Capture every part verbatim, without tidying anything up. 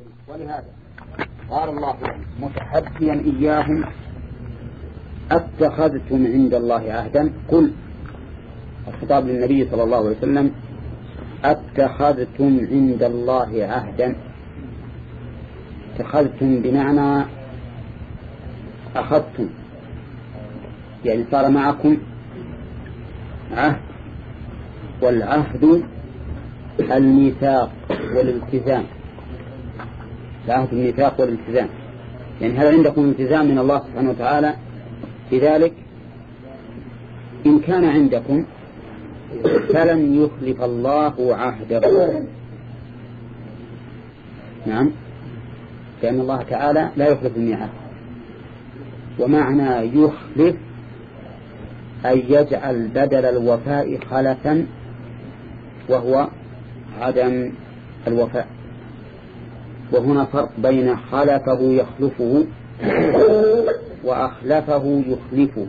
ولهذا قال الله متحديا إياهم اتخذتم عند الله عهدا. قل الخطاب للنبي صلى الله عليه وسلم اتخذتم عند الله عهدا. اتخذتم بمعنى أخذتم، يعني صار معكم عهد، والعهد الميثاق والالتزام. العهد الميثاق والالتزام، يعني هل عندكم التزام من الله سبحانه وتعالى في ذلك؟ إن كان عندكم فلن يخلف الله عهده. نعم، لأن الله تعالى لا يخلف الميعاد. ومعنى يخلف أن يجعل بدل الوفاء خلفا، وهو عدم الوفاء. وهنا فرق بين خلفه يخلفه وأخلفه يخلفه.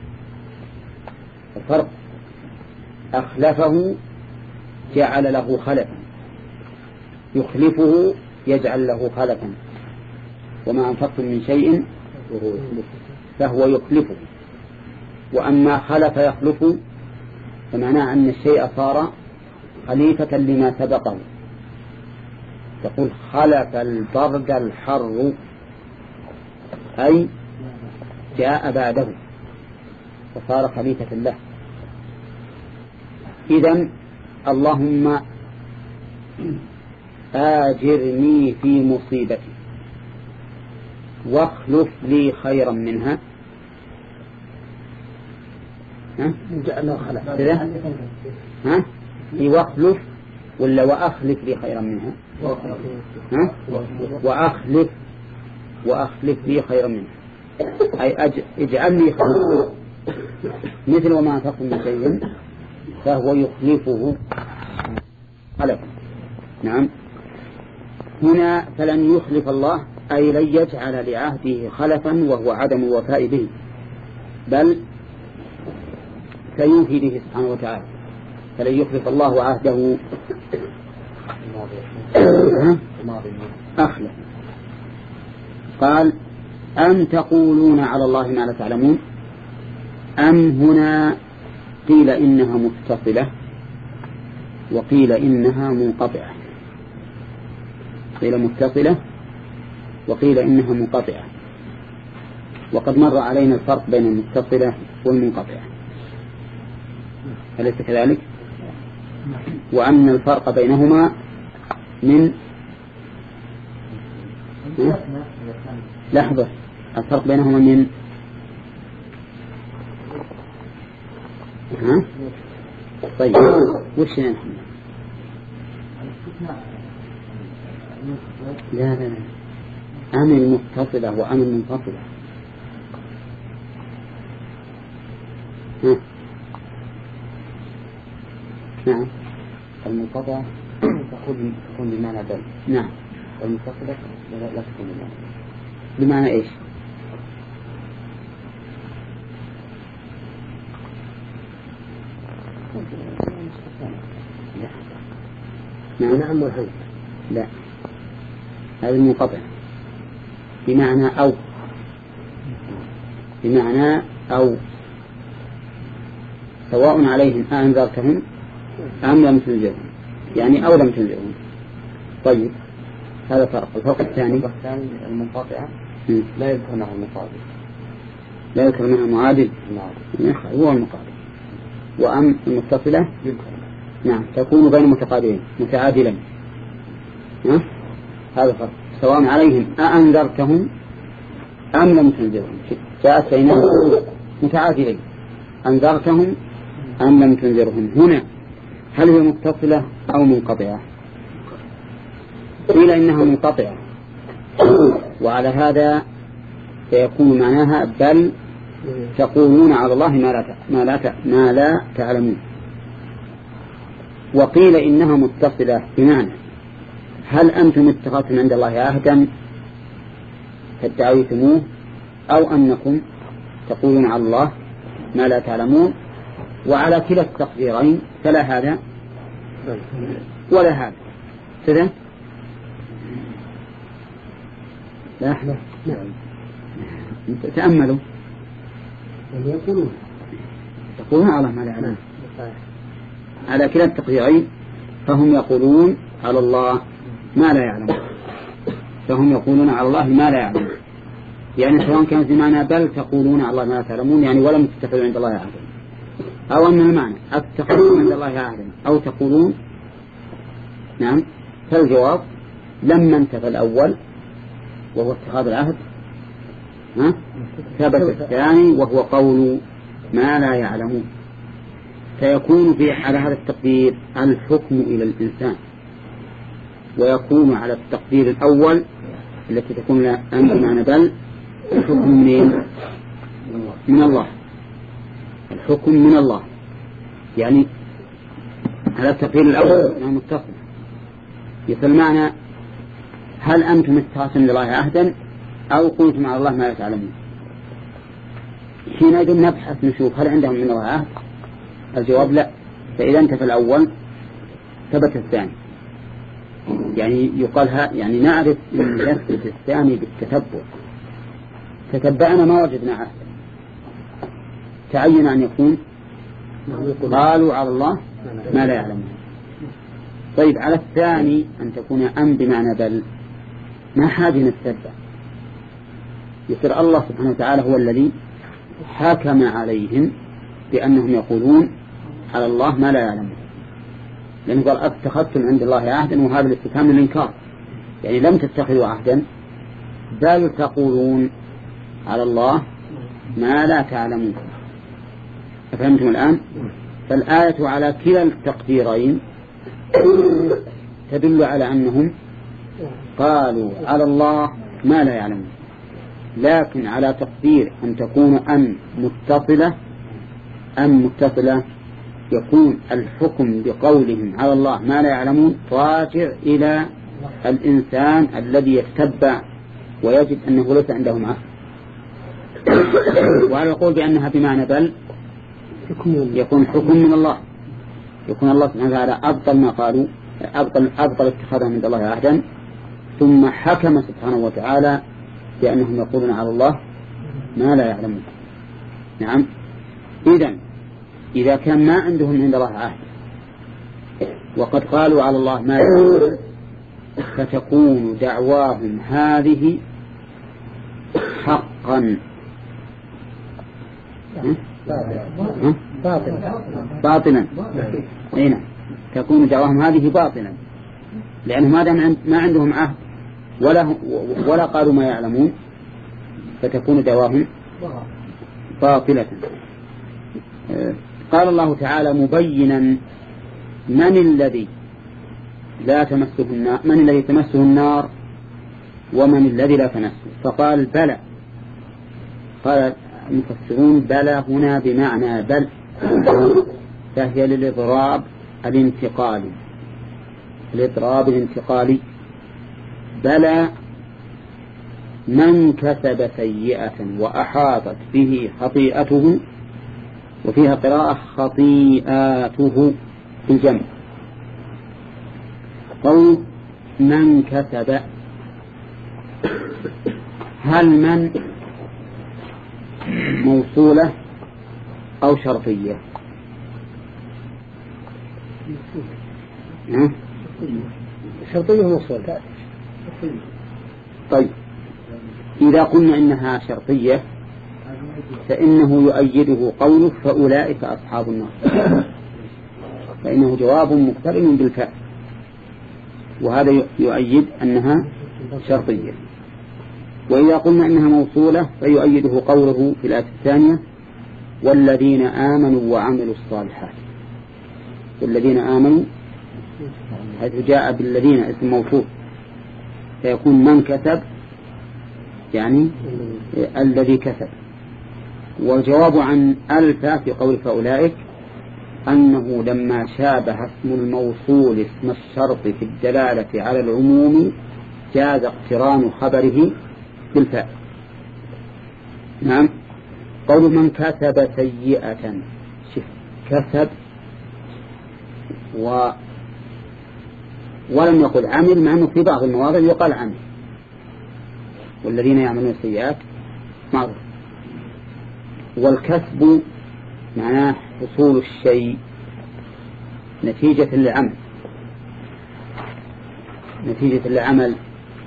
الفرق أخلفه جعل له خلفا، يخلفه يجعل له خلفا. وما أنفقتم من شيء فهو يخلفه. وأما خلف يخلف فمعناه أن الشيء صار خليفة لما سبقه. تقول خلف البرد الحر، أي جاء بعده وصار خليفة له. إذن اللهم آجرني في مصيبتي واخلف لي خيرا منها. ها؟ ها؟ واخلف ولا وأخلف لي خيرا منها؟ ها؟ وأخلف وأخلف لي خيرا منها، أي اجعلني خليفة. مثل وما أنفقتم من شيء فهو يخلفه خلفا. نعم، هنا فلن يخلف الله أي لن يجعل لعهده خلفا وهو عدم الوفاء به، بل سيوفي به سبحانه وتعالى. فلن يخلف الله عهده. أخلف. قال أم تقولون على الله ما لا تعلمون. أم هنا قيل إنها متصلة وقيل إنها منقطعة. قيل متصلة وقيل إنها منقطعة. وقد مر علينا الفرق بين المتصلة والمنقطعة، أليس كذلك؟ وأن الفرق بينهما من لحظة الفرق بينهما من ها؟ طيب وش نحن؟ لا لا لا أم المتصلة وأم المنفصلة. ها؟ نعم، المنقطعة تكون تكون بمعنى بل. نعم، والمتصلة لا تكون بمعنى. بمعنى إيش؟ نعم نعم والحمد. لا، هذا المنقطع بمعنى أو، بمعنى أو سواء عليهم أنذرتهم أم لم تنذرهم، يعني أو لم تنذرهم. طيب هذا فرق. الفرق الثاني المنقطعة لا يذكر معه المقابل، لا يذكر معه معادل، هو المقابل. وأم المتصلة نعم تكون بين متقابلين متعادلين. هذا فرق. سواء عليهم أأنذرتهم أم لم تنذرهم، جاءت بينهم متعادلين، أنذرتهم أم لم تنذرهم. هنا هل هي متصلة أو منقطعة؟ قيل إنها منقطعة، وعلى هذا سيكون معناها بل تقولون على الله ما لا ما لا ما لا تعلمون. وقيل إنها متصلة بمعنى هل أنتم اتخذتم عند الله عهدا فادعيتموه، أو أنكم تقولون على الله ما لا تعلمون. وعلى كلا التقديرين فلا هذا ولا هذا. كذا لا أحلى نعم. تأملوا يقولون يقولون على الله ما لا يعلم. على كلا التقديرين فهم يقولون على الله ما لا يعلم، فهم يقولون على الله ما لا يعلم، يعني سواء كانت بمعنى بل تقولون على الله ما لا تعلمون، يعني ولم تتخذوا عند الله عهدا، أو أن المعنى اتخذوا عند الله عهدا أو تقولون نعم. فالجواب لما انتفى الأول وهو اتخاذ العهد ها ثبت الثاني وهو قول ما لا يعلمون. فيكون في على هذا التقدير الحكم إلى الإنسان، ويكون على التقدير الأول التي تكون أنت معنى بل الحكم منين؟ من الله. الحكم من الله يعني على التقدير الأول يعني متصل. مثل معنى هل أنتم اتخذتم لله عهدا أو قلتم على الله ما لا تعلمون. حينئذ نبحث نشوف هل عندهم من الله عهد. الجواب لا. فإذا انتفى الأول ثبت الثاني، يعني يقال ها يعني نعرف من يثبت الثاني بالتتبع. تتبعنا ما وجدنا عهدا، تعين أن يكون قالوا على الله ما لا يعلمون. طيب على الثاني أن تكون أم بمعنى بل ما حاجة نتتبع، يصير الله سبحانه وتعالى هو الذي حكم عليهم بأنهم يقولون على الله ما لا يعلمون، لأنه قال اتخذتم عند الله عهدا، وهذا الاستفهام للإنكار، يعني لم تتخذوا عهدا بل تقولون على الله ما لا تعلمون. فهمتم الآن؟ فالآية على كلا التقديرين تدل على أنهم قالوا على الله ما لا يعلمون، لكن على تقدير أن تكون أن متصلة أن متصلة يكون الحكم بقولهم على الله ما لا يعلمون راجع إلى الإنسان الذي يتبع ويجد أنه ليس عنده عهد. وعلى القول بأنها بمعنى بل يكون حكم من الله، يكون الله سبحانه وتعالى أبطل ما قالوا، أبطل, أبطل اتخاذهم عند الله عهدا، ثم حكم سبحانه وتعالى بأنهم يقولون على الله ما لا يعلمون. نعم. إذن إذا كان ما عندهم عند الله عهد وقد قالوا على الله ما يعلمون فتكون دعواهم هذه حقا باطلا. هنا تكون دعواهم هذه باطلا، لأنه ما دام ما عندهم عهد ولا ولا قالوا ما يعلمون فتكون دعواهم باطلة. قال الله تعالى مبينا من الذي لا تمسه النار، من الذي تمسه النار ومن الذي لا تمسه، فقال بلى. قال المفسرون بلى هنا بمعنى بل، فهي للإضراب الانتقالي، الإضراب الانتقالي. بلى من كسب سيئة وأحاطت به خطيئته، وفيها قراءة خطيئاته في الجمع. قول من كسب، هل من موصولة أو شرطية؟ شرطية موصولة. طيب إذا قلنا إنها شرطية فإنه يؤيده قوله فأولئك أصحاب النار، فإنه جواب مقترن بالفعل، وهذا يؤيد أنها شرطية. وإذا قلنا إنها موصولة فيؤيده قوله في الآية الثانية والذين آمنوا وعملوا الصالحات. والذين آمنوا حيث جاء بالذين اسم موصول فيكون من كسب يعني الذي كسب. والجواب عن ألف في قول فأولئك أنه لما شابه اسم الموصول اسم الشرط في الدلالة على العموم جاز اقتران خبره بالفاء. نعم. قول من كسب سيئة، كسب و ولم يقل عمل، مع أنه في بعض المواضع يقال عمل، والذين يعملون السيئات معروف. والكسب معناه حصول الشيء نتيجة للعمل، نتيجة للعمل.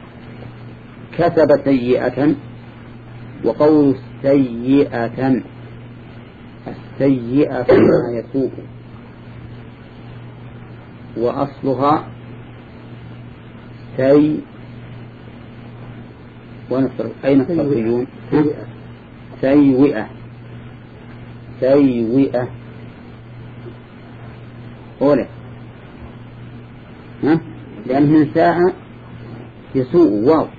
كسب سيئة، وقول سيئة السيئة ما يسوء، وأصلها سي ونصر. أين الصرفيون؟ سيئة سيئة أولى، ها؟ لأنه ساء يسوء واو،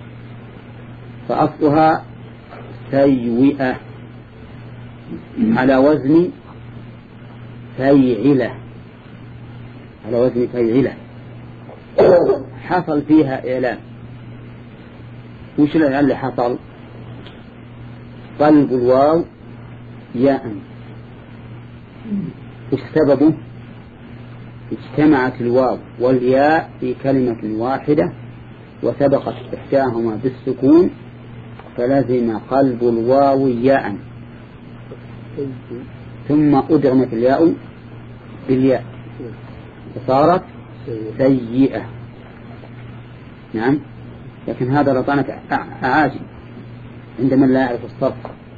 فأصلها سيئة على وزن فيعلة، على وزن فيعلة. حصل فيها إعلان. وش الإعلان اللي حصل؟ قلب الواو ياء. وش سببه؟ اجتمعت الواو والياء في كلمة واحدة وسبقت إحداهما بالسكون، فلزم قلب الواو ياء، ثم أدغمت الياء بالياء فصارت سيئة. نعم، لكن هذا رطانة أعاجم عند من لا يعرف الصرف.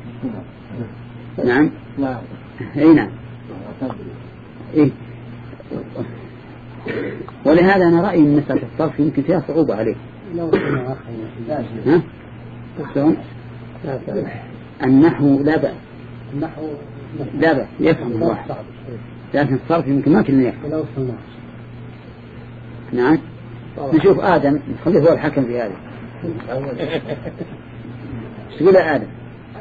نعم، اي نعم، إيه؟ ولهذا أنا رأيي من مسألة الصرف يمكن فيها صعوبة عليه. ها؟ النحو لا بأس، النحو لا بأس يفهم الواحد، لكن الصرف يمكن ما كنا يفهم. نعم، نشوف آدم نخليه هو الحكم في هذا. ايش تقول يا آدم؟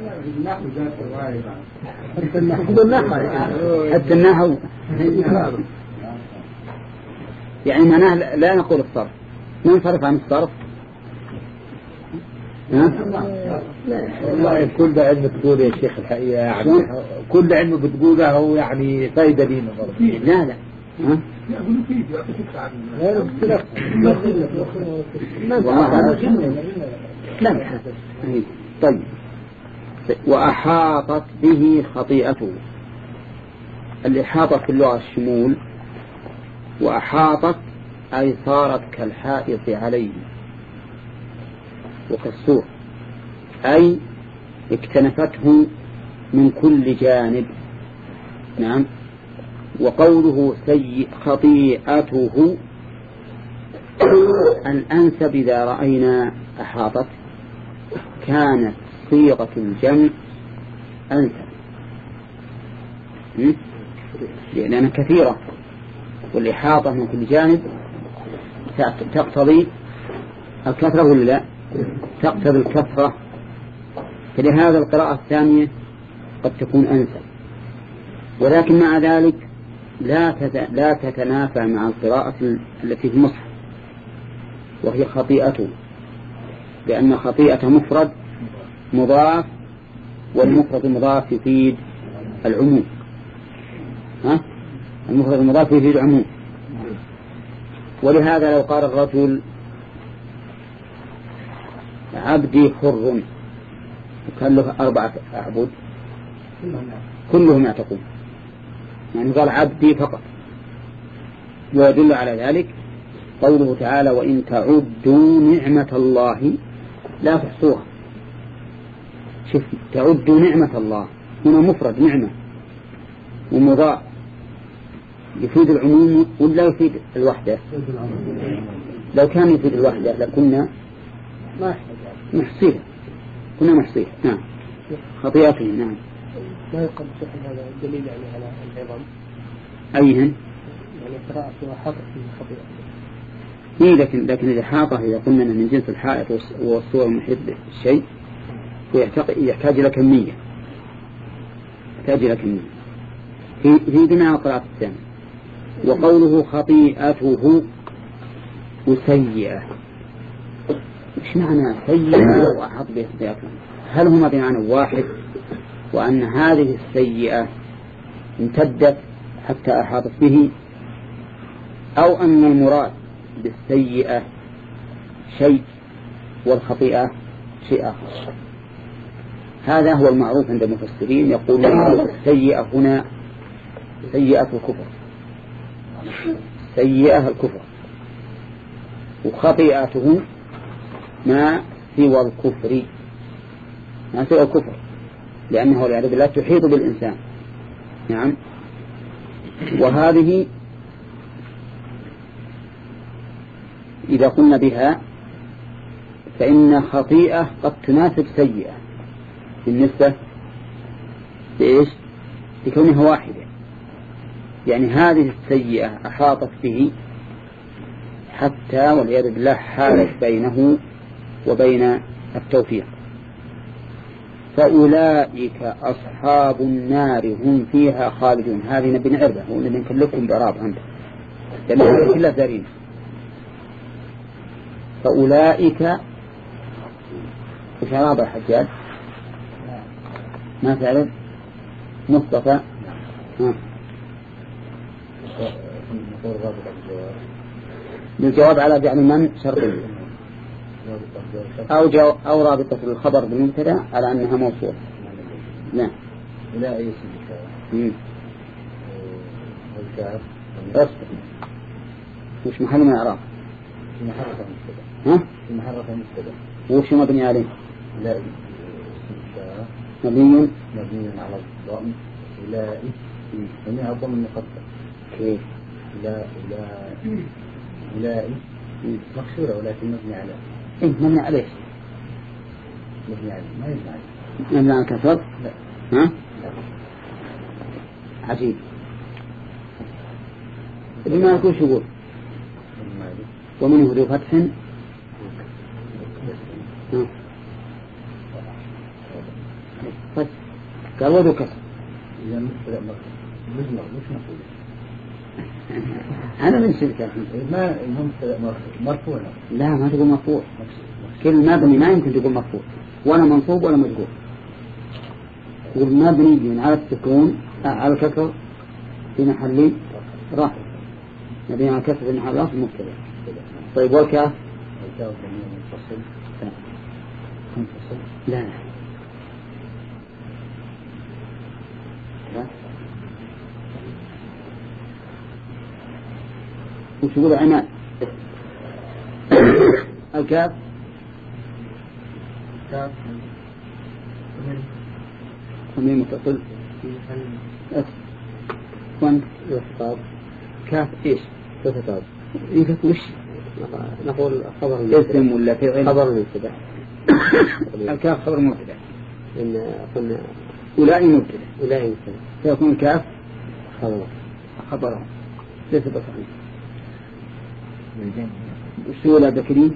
حتى النحو يعني معناه لا نقول الصرف، ننصرف عن الصرف. والله كل ده علم بتقول يا شيخ الحقيقة، يعني كل علم بتقوله هو يعني فايدة لينا برضه. لا لا ها؟ لا طيب. وأحاطت به خطيئته. الإحاطة في اللغة الشمول، وأحاطت أي صارت كالحائط عليه وكالسور، أي اكتنفته من كل جانب. نعم. وقوله سيء خطيئته الأنسب إذا رأينا أحاطت كانت صيغة الجمع أنسب، لأنها كثيرة، والإحاطة من كل جانب تقتضي الكثرة ولا لا؟ تقتضي الكثرة. فلهذا القراءة الثانية قد تكون أنسب، ولكن مع ذلك لا لا تتنافى مع القراءة التي في المصحف وهي خطيئته، لأن خطيئة مفرد مضاف، والمفرد المضاف يفيد العموم. ها؟ المفرد المضاف يفيد العموم. ولهذا لو قال الرجل عبدي حر وكان له أربعة أعبد كلهم يعتقون، يعني قال عبدي فقط. ويدل على ذلك قوله تعالى وإن تعدوا نعمة الله لا تحصوها. شوف، تعدوا نعمة الله هنا مفرد نعمة ومضاف يفيد العموم ولا يفيد الوحدة؟ لو كان يفيد الوحدة لكنا محصيها، كنا محصيها. نعم، خطيئته. نعم. ما يقدر هذا الدليل يعني على العظم أيهن؟ يعني قراءة وحاطة في الخطيئة. إيه، لكن لكن الإحاطة إذا قلنا أنه من جنس الحائط والصور المحيط بالشيء يحتاج إلى كمية، يحتاج إلى كمية في في بناء القراءة الثانية. وقوله خطيئته وسيئة، إيش معنى سيئة وأحط به خطيئته؟ هل هما بمعنى واحد، وأن هذه السيئة امتدت حتى أحاطت به، أو أن المراد بالسيئة شيء والخطيئة شيء آخر. هذا هو المعروف عند المفسرين، يقولون السيئة هنا سيئة الكفر، سيئة الكفر، وخطيئته ما سوى الكفر، ما سوى الكفر، لأنه والعياذ بالله تحيط بالإنسان. نعم. وهذه إذا قلنا بها فإن خطيئة قد تناسب سيئة بالنسبة لإيش؟ لكونها واحدة، يعني هذه السيئة أحاطت به حتى والعياذ بالله حالت بينه وبين التوفيق. فأولئك أصحاب النار هم فيها خالدون. هذه نبي نعربة ونبي نكلفكم بإعراب عنده لأن هذه كلها دارين. فأولئك إيش إعراب الحجاج؟ ما تعرف؟ مصطفى. ها. بالجواب على جعل من شرطي أو, أو رابطة الخبر بالمبتدا على أنها موصول. نعم. لا أي شيء. أصبر. وش محل من إعراب؟ محرف مبتدا. ها؟ محرف مبتدا. وش مبني عليه؟ لا. مبني مبني على الضم. أولئك مبني على الضم المقدر. كيف؟ لا لا أولئك مكسورة ولكن مبني على. إيه مبني عليه. مبني عليه ما يبني عليه. مبني على كسر؟ لا. ها؟ لا. عجيب. بما يكون شغول. ومنه ذو فتح. ها. طيب. قال وذو كسر. إذا مبتدأ مجمع مش مفعول. أنا من شركة. ما هم مرفوع. لا ما تقول مرفوع. كل مبني ما يمكن تقول مرفوع ولا منصوب ولا مجرور. تقول مبني على السكون على الكسر في محل رفع. مبني على الكسر في محل رفع مبتدأ. طيب والكاف؟ الكاف منفصل. منفصل. لا. لا. وش يقول عماد؟ الكاف كاف ضمير متصل وان الخطاب كاف ايش؟ الخطاب إيه وش؟ نقول خبر اسم ولا فعل؟ خبر مبتدأ. الكاف خبر مبتدأ. إن قلنا أولئك مبتدأ. أولئك مبتدأ. سيكون الكاف خبر خبره ليس بصحيح. وسؤال بكري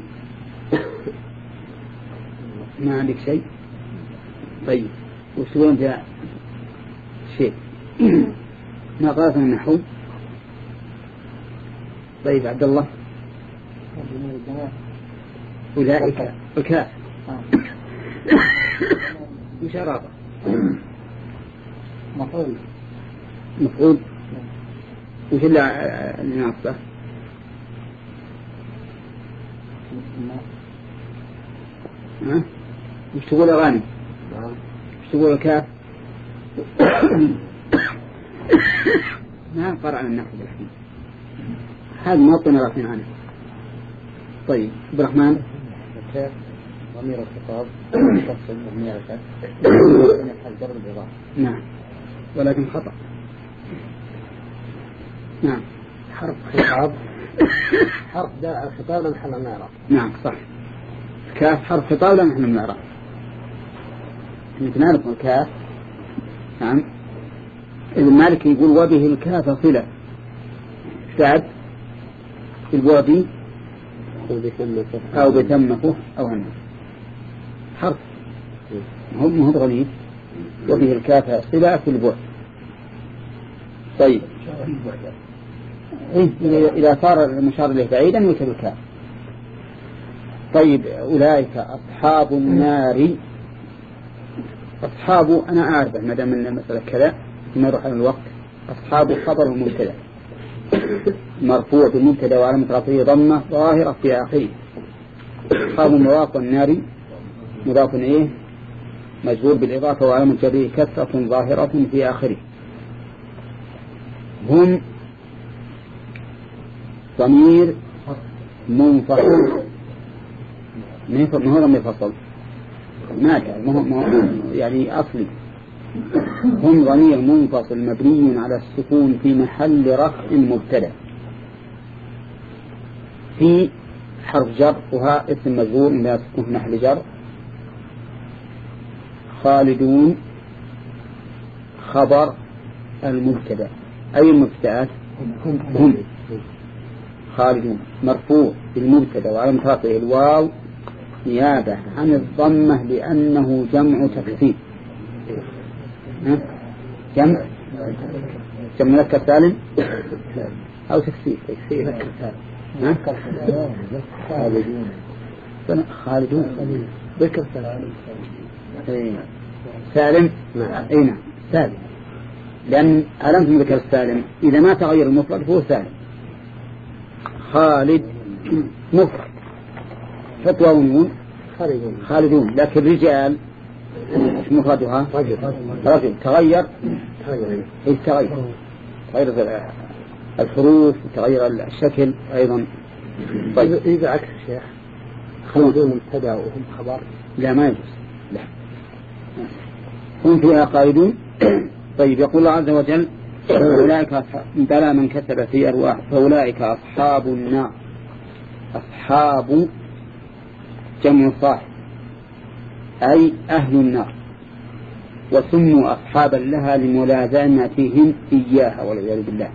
ما عندك شيء؟ طيب وسؤال جاء شيء ما قالت من النحو. طيب عبد الله أولئك الكاف وش أرابه؟ مفعول مفعول. وش اللي ناقصه؟ ها؟ وش تقول أغاني؟ وش تقول الكاف؟ ما قرأنا النحو بالحين هذا موطن رافين عنه. طيب عبد الرحمن الكاف ضمير الخطاب متصل مبني على الفتح يحل جر الإضافة. نعم ولكن خطأ. نعم حرف خطاب حرف داء الخطاب لا محل من الإعراب. نعم صح. كاف حرف خطاب لا محل من الإعراب. نحن نعرف الكاف. نعم ابن مالك يقول وبه الكاف صلة سعد البوابي أو بثمته أو هنه حرف هم هم غني وبه الكاف صلة في البواب. طيب إذا صار المشار إليه بعيدا يكتب الكاف. طيب أولئك أصحاب النار. أصحاب أنا أعرف ما دام من المسألة كذا ما يروح على الوقت. أصحاب خبر المبتدأ مرفوع بالمبتدأ وعلامة رفعه ضمة ظاهرة في آخره. أصحاب مضاف والنار مضاف إيه مجرور بالإضافة وعلامة جره كسرة ظاهرة في آخره. هم ضمير منفصل، ما هو ضمير فصل ماذا يعني أصلي. هم ضمير منفصل مبني على السكون في محل رفع مبتدأ، في حرف جر وها اسم مجرور من السكون في محل جر. خالدون خبر المبتدأ، أي المبتدأات؟ هم. خالدون مرفوع بالمبتدأ وعلامة رفعه الواو نيابة عن الضمة لأنه جمع تكسير. جمع جمع مذكر سالم أو تكسير تكسير خالدون خالدون ذكر سالم سالم أي نعم سالم، لأن علامة ذكر السالم إذا ما تغير المفرد فهو سالم. خالد مفرد فتوى ونون خالدون، لكن رجال مفردها رجل رجل تغير إيه تغير تغير الحروف وتغير الشكل أيضا. طيب إذا عكس الشيخ خالدون مبتدأ وهم خبر لا ما يجوز لا هم فيها قائدون. طيب يقول الله عز وجل فأولئك بلى من كسب في أرواح فأولئك أصحاب النار. أصحاب جمع صاحب أي أهل النار، وسموا أصحابا لها لملازمتهم إياها والعياذ بالله.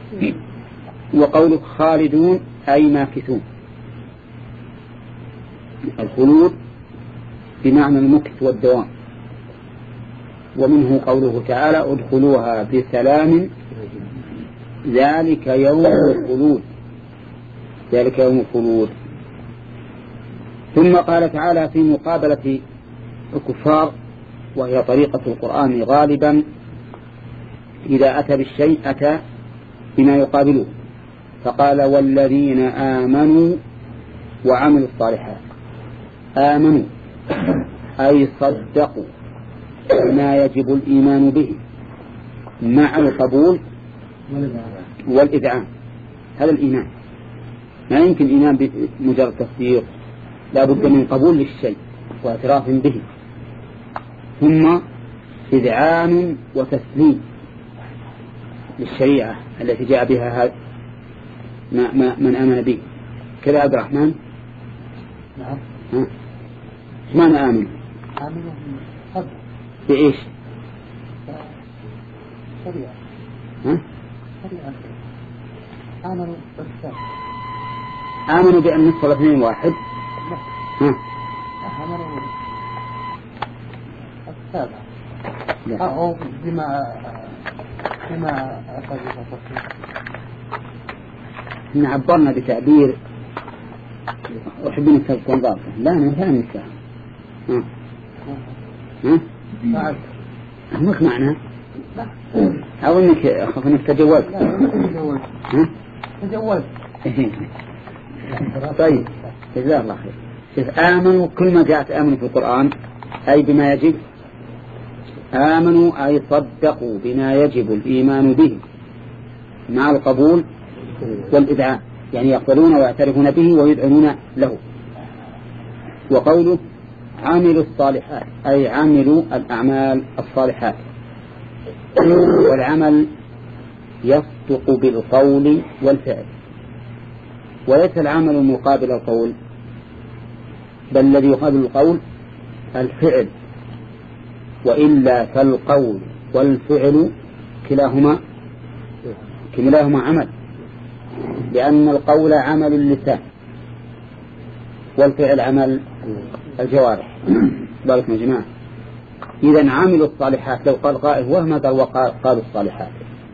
وقولك خالدون أي ماكثون، الخلود بمعنى المكث والدوام. ومنه قوله تعالى ادخلوها بسلام ذلك يوم الخلود، ذلك يوم الخلود. ثم قال تعالى في مقابلة الكفار، وهي طريقة القرآن غالبا إذا أتى بالشيء أتى بما يقابله، فقال والذين آمنوا وعملوا الصالحات. آمنوا أي صدقوا ما يجب الإيمان به مع القبول والإذعان. هذا الإيمان، ما يمكن إيمان بمجرد تصديق، لا بد من قبول للشيء واعتراف به، ثم إذعان وتسليم للشريعة التي جاء بها هذا ما ما من آمن به. كذا عبد الرحمن. نعم. ها ما أنا آمن آمنوا صدق بإيش؟ شريعة. ها؟ شريعة. آمنوا بالسبب. آمنوا بأن نصف الاثنين واحد. ها؟ آمنوا السابع. أو بما بما أخذ تصديق. إن عبرنا بتعبير أحب نكتب كون ضابطة. لا أنا لا نكتب. ها؟ ها؟ نعم. أمك معنا؟ أو إنك أخاف إنك تجوز. تجوز. ها؟ تجوز. طيب جزاه الله خير. شوف آمنوا كل ما جاءت آمنوا في القرآن أي بما يجب. آمنوا أي صدقوا بما يجب الإيمان به مع القبول والإذعان، يعني يقبلون ويعترفون به ويدعنون له. وقوله عملوا الصالحات أي عملوا الأعمال الصالحات. والعمل يصدق بالقول والفعل، وليس العمل مقابل القول، بل الذي يقابل القول الفعل، وإلا فالقول والفعل كلاهما كلاهما عمل، لأن القول عمل اللسان والفعل عمل الجوارح. باركم يا جماعة. إذا عملوا الصالحات لو قال قائل وما قال وقالوا الصالحات،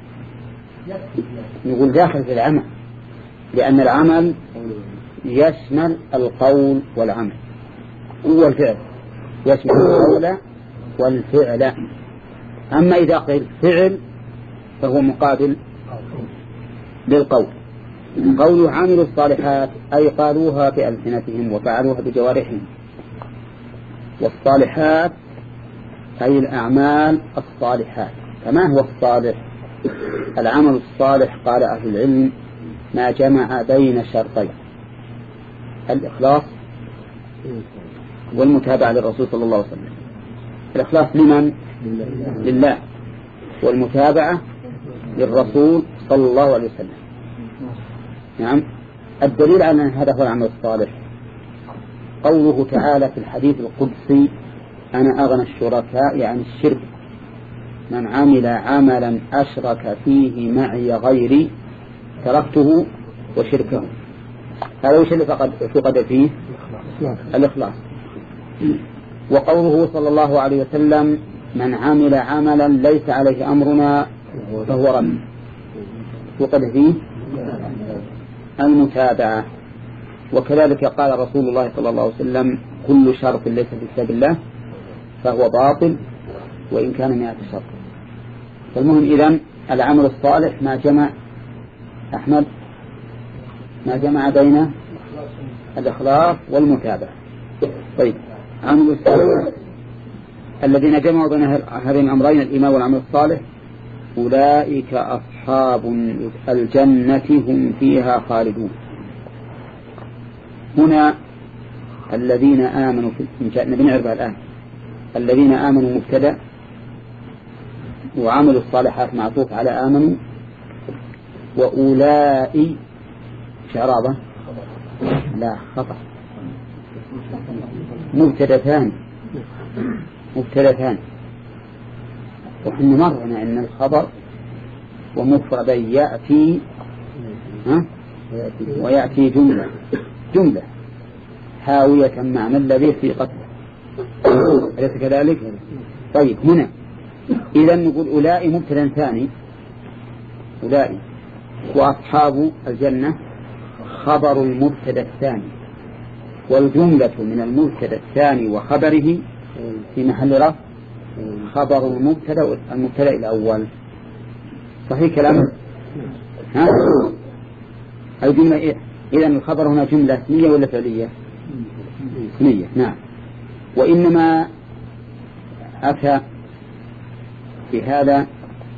نقول داخل في العمل، لأن العمل يشمل القول والعمل والفعل، يشمل القول والفعل. أما إذا قيل فعل فهو مقابل للقول. قوله عملوا الصالحات أي قالوها بألسنتهم وفعلوها بجوارحهم. والصالحات أي الأعمال الصالحات. فما هو الصالح؟ العمل الصالح قال أهل العلم ما جمع بين شرطين: الإخلاص والمتابعة للرسول صلى الله عليه وسلم. الإخلاص لمن؟ لله، والمتابعة للرسول صلى الله عليه وسلم. نعم. الدليل على أن هذا هو العمل الصالح قوله تعالى في الحديث القدسي: أنا أغنى الشركاء عن الشرك، من عمل عملا أشرك فيه معي غيري تركته وشركه. هذا وش اللي فقد فقد فيه؟ الإخلاص. وقوله صلى الله عليه وسلم: من عمل عملا ليس عليه أمرنا فهو رد، فقد فيه المتابعة. وكذلك قال رسول الله صلى الله عليه وسلم: كل شرط ليس في كتاب الله فهو باطل وإن كان مئة شرط. فالمهم إذن العمل الصالح ما جمع أحمد ما جمع بين الإخلاص والمتابعة. طيب، عمل الصالح الذين جمعوا بين هذين الأمرين الإيمان والعمل الصالح أولئك أصحاب الجنة هم فيها خالدون. هنا الذين آمنوا في نعرف الآن الذين آمنوا مبتدأ وعملوا الصالحات معطوف على آمنوا، وأولئك شعرابة لا خطأ، مبتدأ ثاني مبتدأ ثاني وحنا مرنا أن الخبر ومفردا يأتي ها ويأتي جملة جملة حاوية معنى الذي في قتله، أليس كذلك؟ طيب، هنا إذا نقول أولئك مبتدأ ثاني، أولئك وأصحاب الجنة خبر المبتدأ الثاني، والجملة من المبتدأ الثاني وخبره في محل رفع خبر المبتدأ المبتدأ الأول. صحيح كلام؟ ها؟ الجملة إيه؟ إذا الخبر هنا جملة اسمية ولا فعلية؟ اسمية. نعم. وإنما أتى في هذا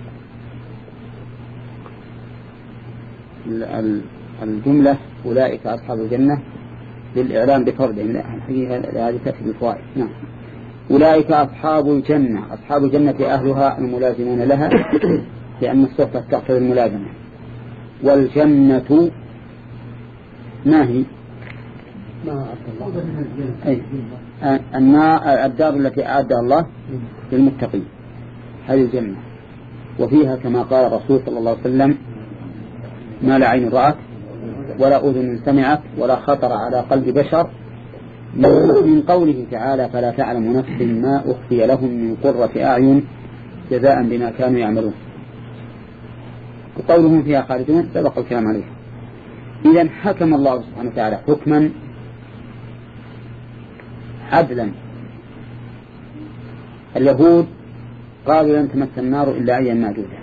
الجملة أولئك أصحاب الجنة للإعلام بفردهم، هذه تأتي بالفوائد. نعم. أولئك أصحاب الجنة، أصحاب الجنة أهلها الملازمون لها لأن الصفة تقتضي الملازمة. والجنة ما هي؟ أي الدار التي أعدها الله للمتقين، هذه الجنة. وفيها كما قال الرسول صلى الله عليه وسلم: ما لا عين رأت ولا أذن سمعت ولا خطر على قلب بشر، من قوله تعالى: فلا تعلم نفس ما أخفي لهم من قرة أعين جزاء بما كانوا يعملون. وقولهم فيها خالدون سبق الكلام عليه. إذن حكم الله سبحانه وتعالى حكما عدلا. اليهود قالوا لن تمس النار إلا أيام معدودة،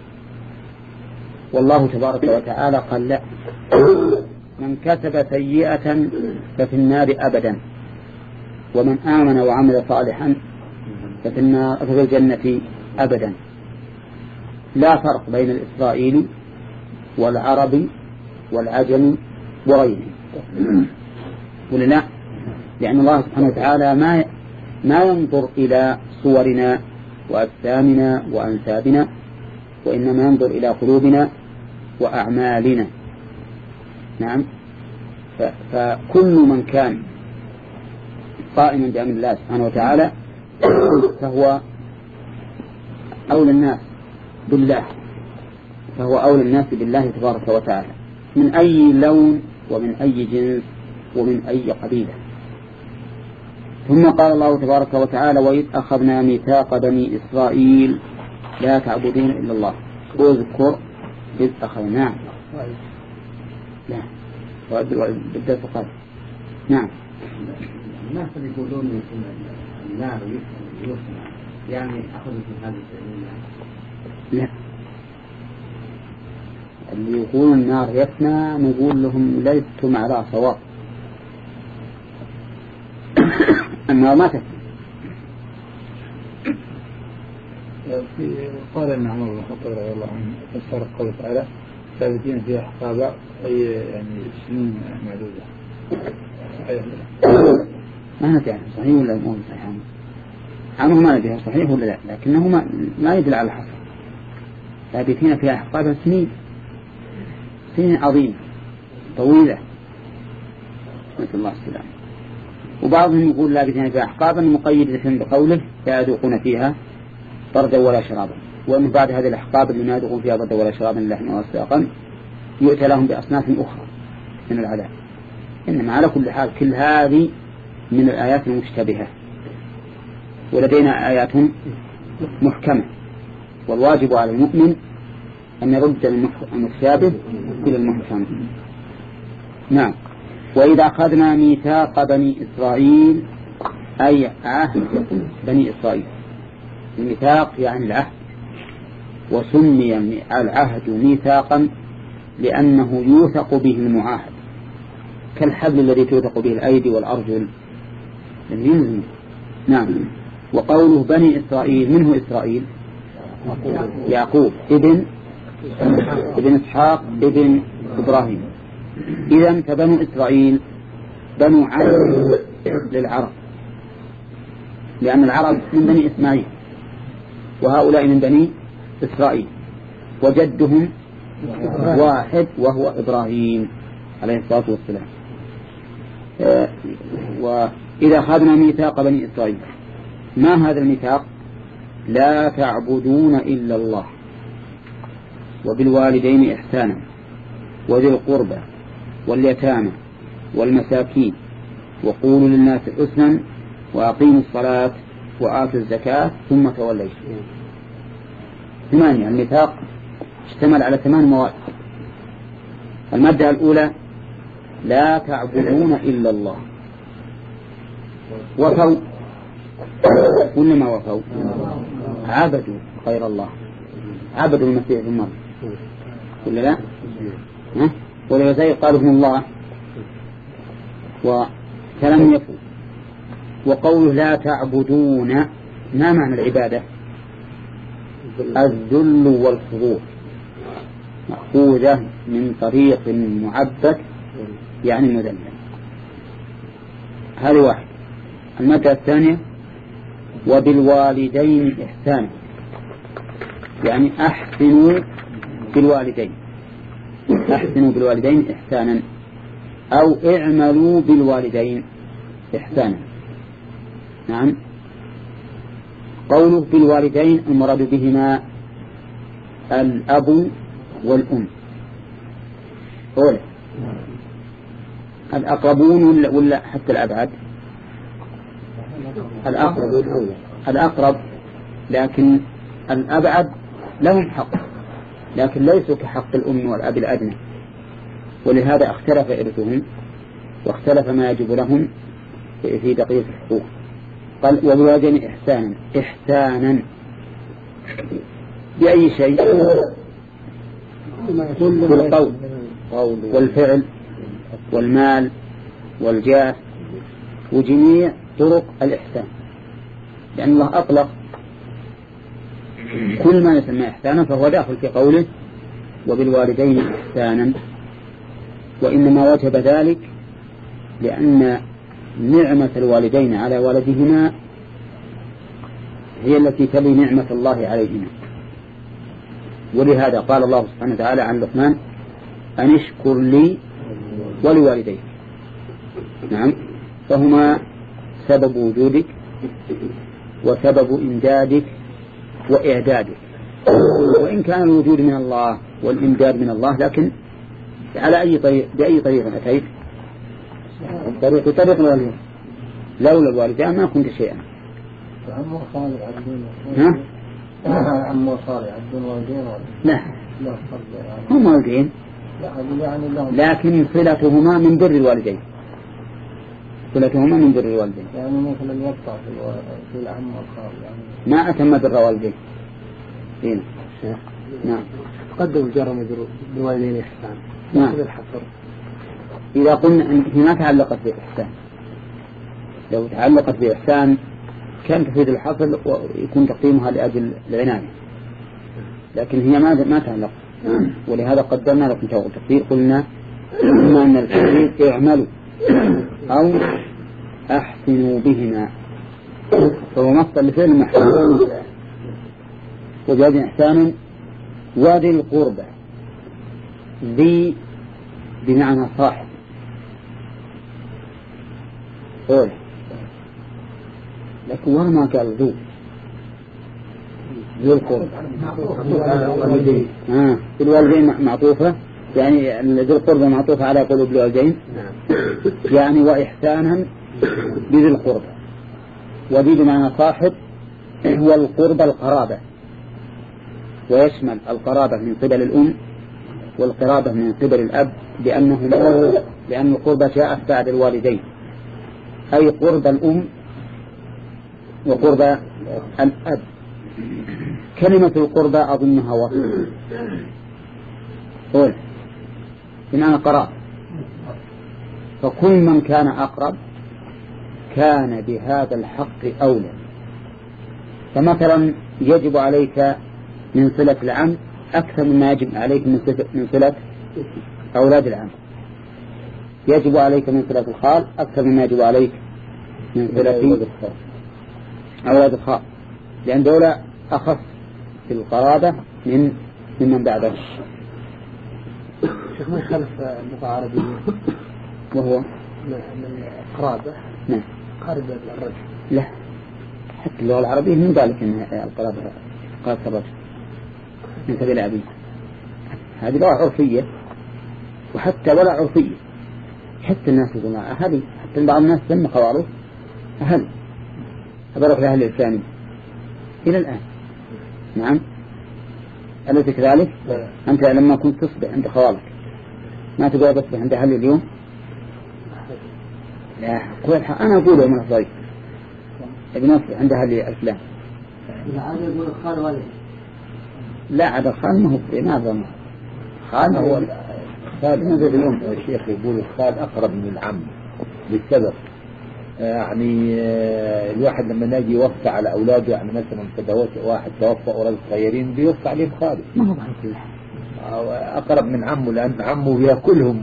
والله تبارك وتعالى قال لا، من كسب سيئة ففي النار أبدا، ومن آمن وعمل صالحا ففي النار ففي الجنة أبدا. لا فرق بين الإسرائيلي والعربي والعجمي وغيرهم، ولا لا؟ لأن الله سبحانه وتعالى ما ما ينظر إلى صورنا وأجسامنا وأنسابنا، وإنما ينظر إلى قلوبنا وأعمالنا. نعم. فكل من كان قائما بأمر الله سبحانه وتعالى فهو أولى الناس بالله، فهو أولى الناس بالله تبارك وتعالى، من أي لون ومن أي جنس ومن أي قبيلة. ثم قال الله تبارك وتعالى: وإذ أخذنا ميثاق بني إسرائيل لا تعبدون إلا الله. اذكر إذ أخذنا. لا بدأت فقط. نعم. الناس يقولون إن النار يفنى، يعني أخذوا في هذه السبيل. لا، اللي يقولون النار يفنى نقول لهم ليستم على صواب. النار ما تفنى، في قال أن عمر بن الخطاب رضي الله عنه فسر قوله تعالى ثابتين في أحقاب أي يعني سنين معدودة. صحيح ما ندري صحيح ولا مو صحيح؟ عنه ما ندري صحيح ولا لا، لكنه ما ما يدل على الحصر. ثابتين في أحقاب سنين سنين عظيمة طويلة نسأل الله السلامة. وبعضهم يقول لابثين في أحقابا مقيدة بقوله لا يذوقون فيها بردا ولا شرابا، ومن بعد هذه الأحقاب اللي ما يذوقون فيها بردا ولا شرابا لحما وساقا يؤتى لهم بأصناف أخرى من العذاب. إنما على كل حال كل هذه من الآيات المشتبهة، ولدينا آيات محكمة، والواجب على المؤمن أن يرد المتشابه إلى المحكم. نعم. وإذا أخذنا ميثاق بني إسرائيل أي عهد بني إسرائيل، الميثاق يعني العهد، وسمي العهد ميثاقا لأنه يوثق به المعاهد، كالحبل الذي توثق به الأيدي والأرجل. نعم. وقوله بني إسرائيل منه إسرائيل يعقوب ابن ابن إسحاق ابن إبراهيم. إذن فبنو إسرائيل بنو عم للعرب، لأن العرب من بني إسماعيل وهؤلاء من بني إسرائيل، وجدهم واحد وهو إبراهيم عليه الصلاة والسلام. وإذا أخذنا ميثاق بني إسرائيل، ما هذا الميثاق؟ لا تعبدون إلا الله وبالوالدين إحسانا وذي القربى واليتامى والمساكين وقولوا للناس حسنا وأقيموا الصلاة وآتوا الزكاة ثم توليتم. ثمانية. الميثاق اشتمل على ثمان مواد. المادة الأولى لا تعبدون إلا الله. وفوا كل ما وفوا عبدوا غير الله، عبدوا المسيح ابن مريم ولا لا؟ ها؟ ولا زي قالوا ابن الله وكلام يفوا. وقوله لا تعبدون ما معنى العبادة؟ الذل والخضوع، مأخوذة من طريق معبد يعني مذلل. هذه واحد. المادة الثانية وبالوالدين إحسانا، يعني أحسنوا بالوالدين، أحسنوا بالوالدين إحسانا أو اعملوا بالوالدين إحسانا. نعم. قوله بالوالدين المراد بهما الأب والأم، أولا الأقربون ولا حتى الأبعد؟ الأقرب الأقرب، لكن الأبعد لهم حق لكن ليسوا كحق الأم والأب الأدنى، ولهذا اختلف إرثهم واختلف ما يجب لهم في بقية الحقوق. قال وبالوالدين إحسانا، إحسانا بأي شيء؟ بالقول والفعل والمال والجاه وجميع طرق الإحسان، لأن الله أطلق كل ما يسمى إحسانا فهو داخل في قوله وبالوالدين إحسانا. وإنما وجب ذلك لأن نعمة الوالدين على ولدهما هي التي تلي نعمة الله عليهما، ولهذا قال الله سبحانه وتعالى عن لقمان أن اشكر لي ولوالديك. نعم. فهما سبب وجودك وسبب إمدادك وإعدادك، وإن كان الوجود من الله والإمداد من الله، لكن على أي طريق بأي طريق أتيت؟ طريق طريق الوالدين، لولا الوالدين ما كنت شيئا. عم وصالح عبدون ها؟ عم وصالح عبدون والدين لا هم والدين، لكن صلتهما من بر الوالدين، صلتهما من بر الوالدين، يعني ممكن أن يقطع في العم والخال، يعني ما أتم بر والدين. هنا نعم. قدم الجرم بالوالدين إحسان. نعم. إذا قلنا أن ما تعلقت بإحسان، لو تعلقت بإحسان كان تفيد الحصل ويكون تقديمها لأجل العناية، لكن هي ما ما تعلق، ولهذا قدمنا لكم جواب التقدير. قلنا إما أن التقدير اعملوا أو أحسنوا بهما، فهو مصدر لفعل محسن، وجاء إحسان وذي القربى. ذي بمعنى صاحب، قول لكن وما قال ذو ذو القربى. آه. الوالدين معطوفة، يعني ذو القربى معطوفة على قلوب الوالدين، يعني وإحسانا بذي القربى. وذي بمعنى صاحب هو القربى القرابة، ويشمل القرابة من قبل الأم والقرابة من قبل الأب، لأنه لأن القربة جاءت بعد الوالدين، أي قرب الأم وقرب الأب. كلمة القربة أظنها وصف، قول بمعنى قرابة، فكل من كان أقرب كان بهذا الحق أولى. فمثلا يجب عليك من صلة العم أكثر مما يجب عليك من صلة أولاد العم، يجب عليك من صلة الخال أكثر مما يجب عليك من صلة أولاد الخال، لأن دولة أخص في القرابة من ممن بعده. شيخ ما يخالف اللغة العربية وهو من القرابة نعم قارب الرجل، لا حتى اللغة العربية من ذلك أن القرابة قارب الرجل من سبيل أبيه، هذه لغة عرفية، وحتى ولا عرفية، حتى الناس يقولون أهلي، حتى بعض الناس سمى خوارج أهل، أبرك الأهل الإسلامي إلى الآن. نعم أليس كذلك؟ أنت لما كنت تصبح عند خوالك ما تقول تصبح عند أهل اليوم؟ لا قول أنا أقوله من الضيف ابن أصبح عند أهل الإسلام. لا عاد الخال ما هو ما ظن خال هو الخال نزل اليوم الشيخ يقول الخال أقرب من العم للسبب، يعني الواحد لما ناجي يوصى على أولاده، يعني مثلا تدوس واحد توفى أولاد صغيرين بيوصى عليهم خالد، ما هو بعيد أقرب من عمه لأن عمه يأكلهم.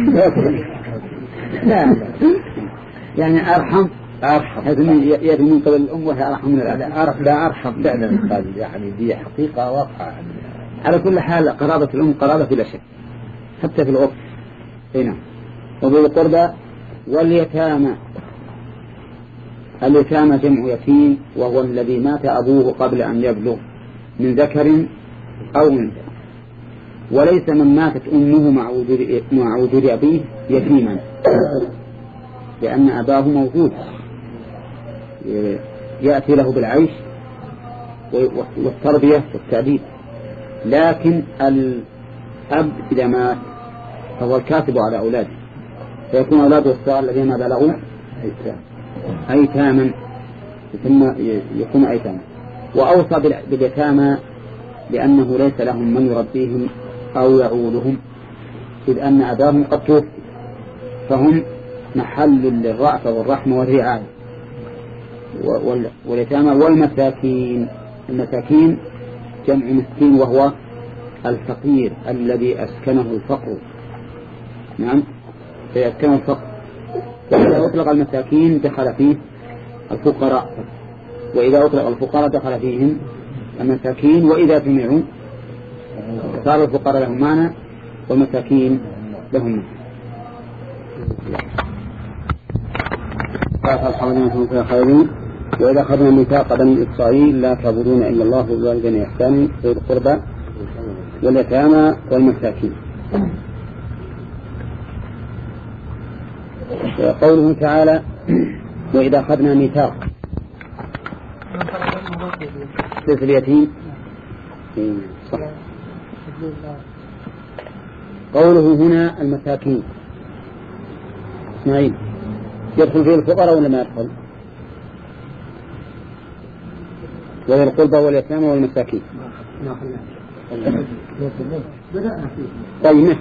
لا يعني أرحم أرحم يد من قبل الأم وهي أرحم من الأب. أرحم لا أرحم فعلا، يعني دي حقيقة واقعة. يعني على كل حال قرابة الأم قرابة بلا شك حتى في العرف. هنا وذي القربى واليتامى. اليتامى جمع يتيم، وهو الذي مات أبوه قبل أن يبلغ من ذكر أو أنثى، وليس من ماتت أمه مع وجود أبيه يتيما، لأن أباه موجود يأتي له بالعيش والتربية والتعديد. لكن الأب إذا مات فهو الكاتب على أولاده، فيكون أولاده الصغار الذين بلغوا أيتاما، ثم يكون أيتاما. وأوصى باليتامى لأنه ليس لهم من يربيهم أو يعولهم، إذ أن أباهم قد توفي، فهم محل للرأفة والرحمة والرعاية. واليتامى والمساكين. المساكين جمع مسكين، وهو الفقير الذي أسكنه الفقر. نعم فيسكنه الفقر. وإذا أطلق المساكين دخل فيه الفقراء، وإذا أطلق الفقراء دخل فيهم المساكين، وإذا جمعوا صار الفقراء لهم معنى والمساكين لهم معنى. قال الحمد لله خيرين. وإذا أخذنا ميثاق بني إسرائيل لا تعبدون إلا الله والوالدين إحسانا ذوي القربى واليتامى والمساكين. قوله تعالى وإذا أخذنا ميثاق مثل اليتيم صح. قوله هنا المساكين اسماعيل يدخل فيه الفقراء ولا ما يدخل؟ وذي القربى واليتامى والمساكين. طيب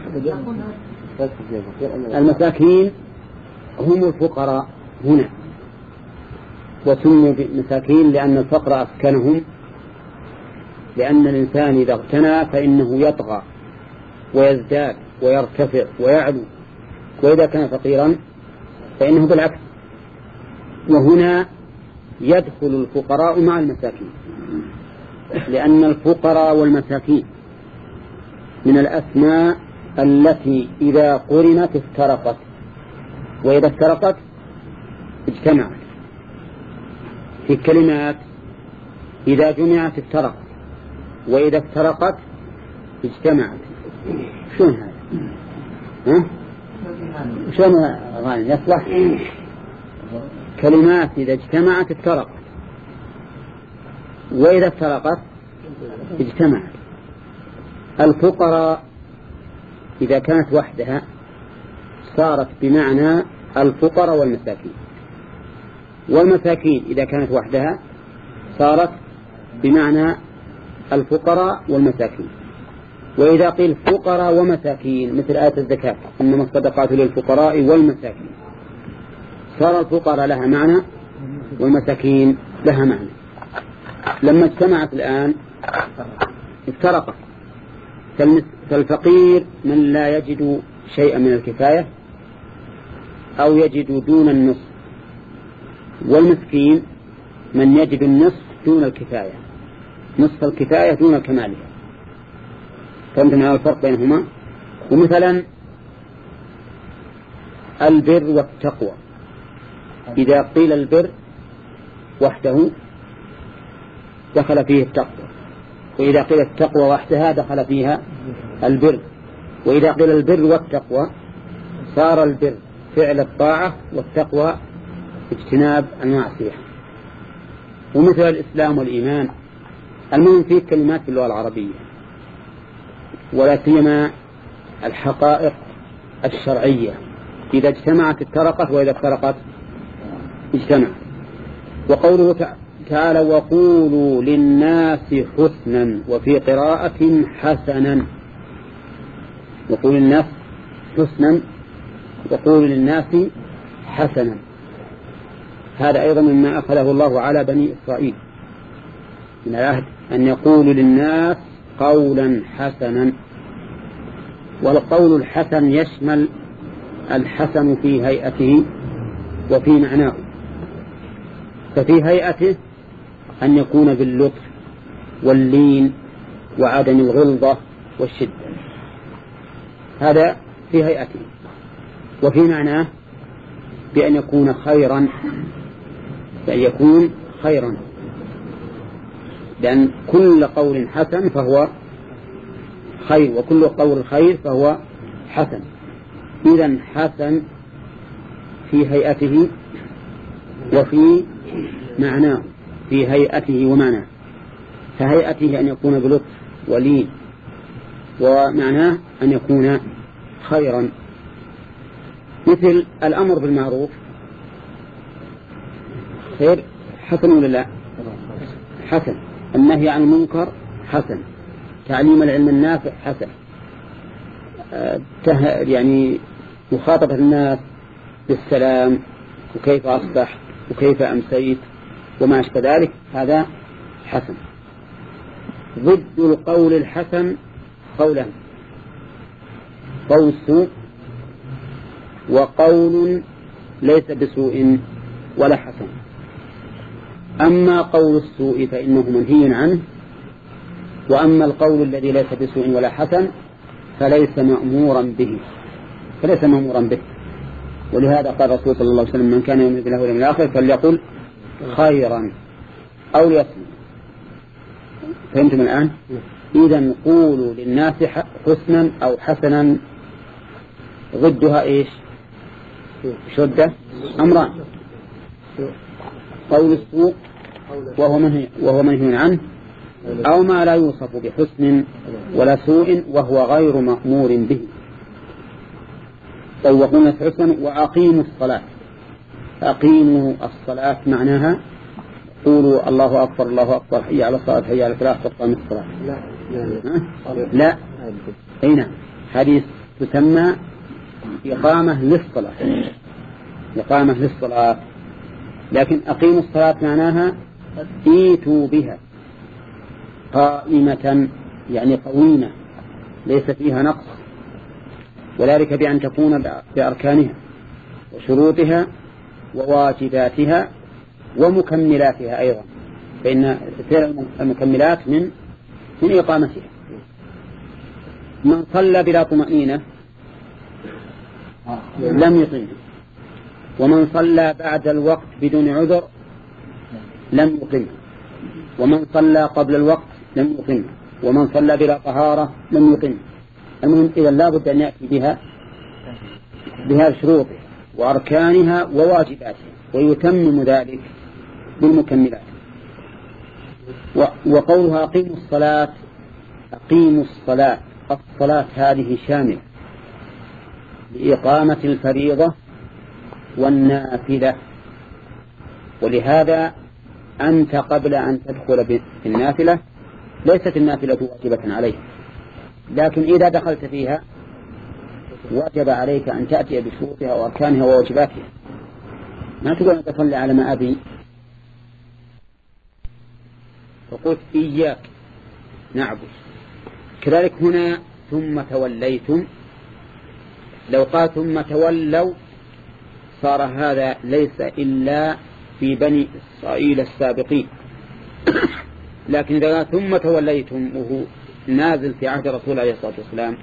المساكين هم الفقراء هنا، وسموا مساكين لأن الفقر أسكنهم، لأن الإنسان إذا اغتنى فإنه يطغى ويزداد ويرتفع ويعلو، وإذا كان فقيرا فإنه بالعكس. وهنا يدخل الفقراء مع المساكين، لأن الفقراء والمساكين من الأسماء التي إذا قرنت افترقت، وإذا افترقت اجتمعت. في الكلمات إذا جمعت افترقت، وإذا افترقت اجتمعت. شون هذا؟ ها؟ شون غالي يصلح؟ كلمات إذا اجتمعت افترقت، وإذا افترقت اجتمعت. الفقراء إذا كانت وحدها صارت بمعنى الفقراء والمساكين، والمساكين إذا كانت وحدها صارت بمعنى الفقراء والمساكين. وإذا قيل فقراء ومساكين مثل آية الزكاة إنما الصدقات للفقراء والمساكين، صار الفقراء لها معنى والمساكين لها معنى. لما اجتمعت الآن افترقت. فالفقير من لا يجد شيئا من الكفاية أو يجد دون النصف، والمسكين من يجد النصف دون الكفاية، نصف الكفاية دون كمالها. فهمتم على الفرق بينهما؟ ومثلا البر والتقوى، إذا قيل البر وحده دخل فيه التقوى، وإذا قيل التقوى وحدها دخل فيها البر. وإذا قيل البر والتقوى صار البر فعل الطاعة والتقوى اجتناب المعصية. ومثل الإسلام والإيمان، المهم فيه كلمات في اللغة العربية، ولا سيما الحقائق الشرعية إذا اجتمعت افترقت، وإذا افترقت اجتمعت. وقوله تعالى وقولوا للناس حسنا، وفي قراءة حسنا. وقول للناس حسنا، وقول للناس حسنا. هذا أيضا مما أخذه الله على بني إسرائيل من العهد، أن يقولوا للناس قولا حسنا. والقول الحسن يشمل الحسن في هيئته وفي معناه. ففي هيئته أن يكون باللطف واللين وعدم الغلظة والشدة، هذا في هيئته. وفي معناه بأن يكون خيرا، بأن يكون خيرا، لأن كل قول حسن فهو خير، وكل قول خير فهو حسن. إذن حسن في هيئته وفي معناه، في هيئته ومعناه. فهيئته أن يكون بلطف ولين، ومعناه أن يكون خيرا. مثل الأمر بالمعروف خير حسن ولا لا؟ حسن. النهي عن المنكر حسن. تعليم العلم النافع حسن. يعني مخاطبة الناس بالسلام وكيف أصبح وكيف أمسيت وما أشبه ذلك هذا حسن. ضد القول الحسن قولان: قول السوء، وقول ليس بسوء ولا حسن. أما قول السوء فإنه منهي عنه، وأما القول الذي ليس بسوء ولا حسن فليس مأمورا به فليس مأمورا به. ولهذا قال الرسول صلى الله عليه وسلم: من كان يؤمن بالله واليوم الآخر فليقل خيرا أو ليصمت. فهمتم الآن؟ إذا قولوا للناس حسنا أو حسنا ضدها إيش؟ شدة أمران: قول السوء وهو منهي, وهو منهي عنه، أو ما لا يوصف بحسن ولا سوء وهو غير مأمور به. طيب وقلنا حسنا. وأقيموا الصلاة. أقيموا الصلاة معناها قولوا الله أكبر الله أكبر حي على الصلاة حي على الفلاح تقام الصلاة. لا لا, لا. أين حديث تسمى إقامة للصلاة، إقامة للصلاة. لكن أقيموا الصلاة معناها ايتوا بها قائمة، يعني قويمة ليس فيها نقص، وذلك بأن تكون بأركانها وشروطها وواجباتها ومكملاتها أيضا، فإن المكملات من من إقامتها. من صلى بلا طمأنينة لم يقم، ومن صلى بعد الوقت بدون عذر لم يقم، ومن صلى قبل الوقت لم يقم، ومن صلى بلا طهارة لم يقم. المهم إذا لا بد أن يأتي بها بها شروطها وأركانها وواجباتها، ويتمم ذلك بالمكملات. وقولها أقيموا الصلاة، أقيموا الصلاة، الصلاة هذه شاملة لإقامة الفريضة والنافلة، ولهذا أنت قبل أن تدخل في النافلة ليست النافلة واجبة عليك، لكن إذا دخلت فيها وجب عليك أن تأتي بشروطها وأركانها وواجباتها. ما تقول أن تصلي على ما أبي، فقلت إياك نعبد. كذلك هنا ثم توليتم، لو قال ثم تولوا صار هذا ليس إلا في بني إسرائيل السابقين، لكن إذا قال ثم توليتم وهو نازل في عهد رسول عليه الصلاة والسلام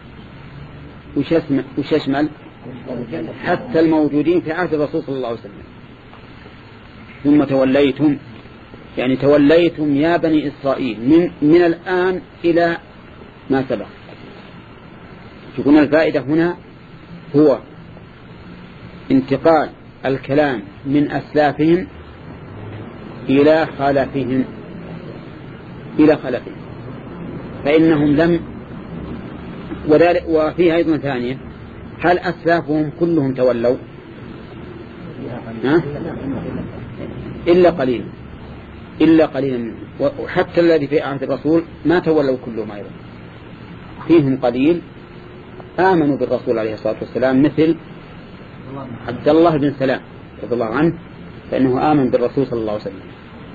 وش يشمل؟ حتى الموجودين في عهد الرسول صلى الله عليه وسلم. ثم توليتم يعني توليتم يا بني إسرائيل من, من الآن إلى ما سبق. تكون الفائدة هنا هو انتقال الكلام من أسلافهم إلى خلفهم إلى خلفهم فإنهم لم. وفيها أيضا ثانية، هل أسلافهم كلهم تولوا؟ ها؟ إلا قليل إلا قليلا منهم، وحتى الذي في عهد الرسول ما تولوا كلهم أيضا، فيهم قليل آمنوا بالرسول عليه الصلاة والسلام، مثل عبد الله بن سلام رضي الله عنه، فإنه آمن بالرسول صلى الله عليه وسلم.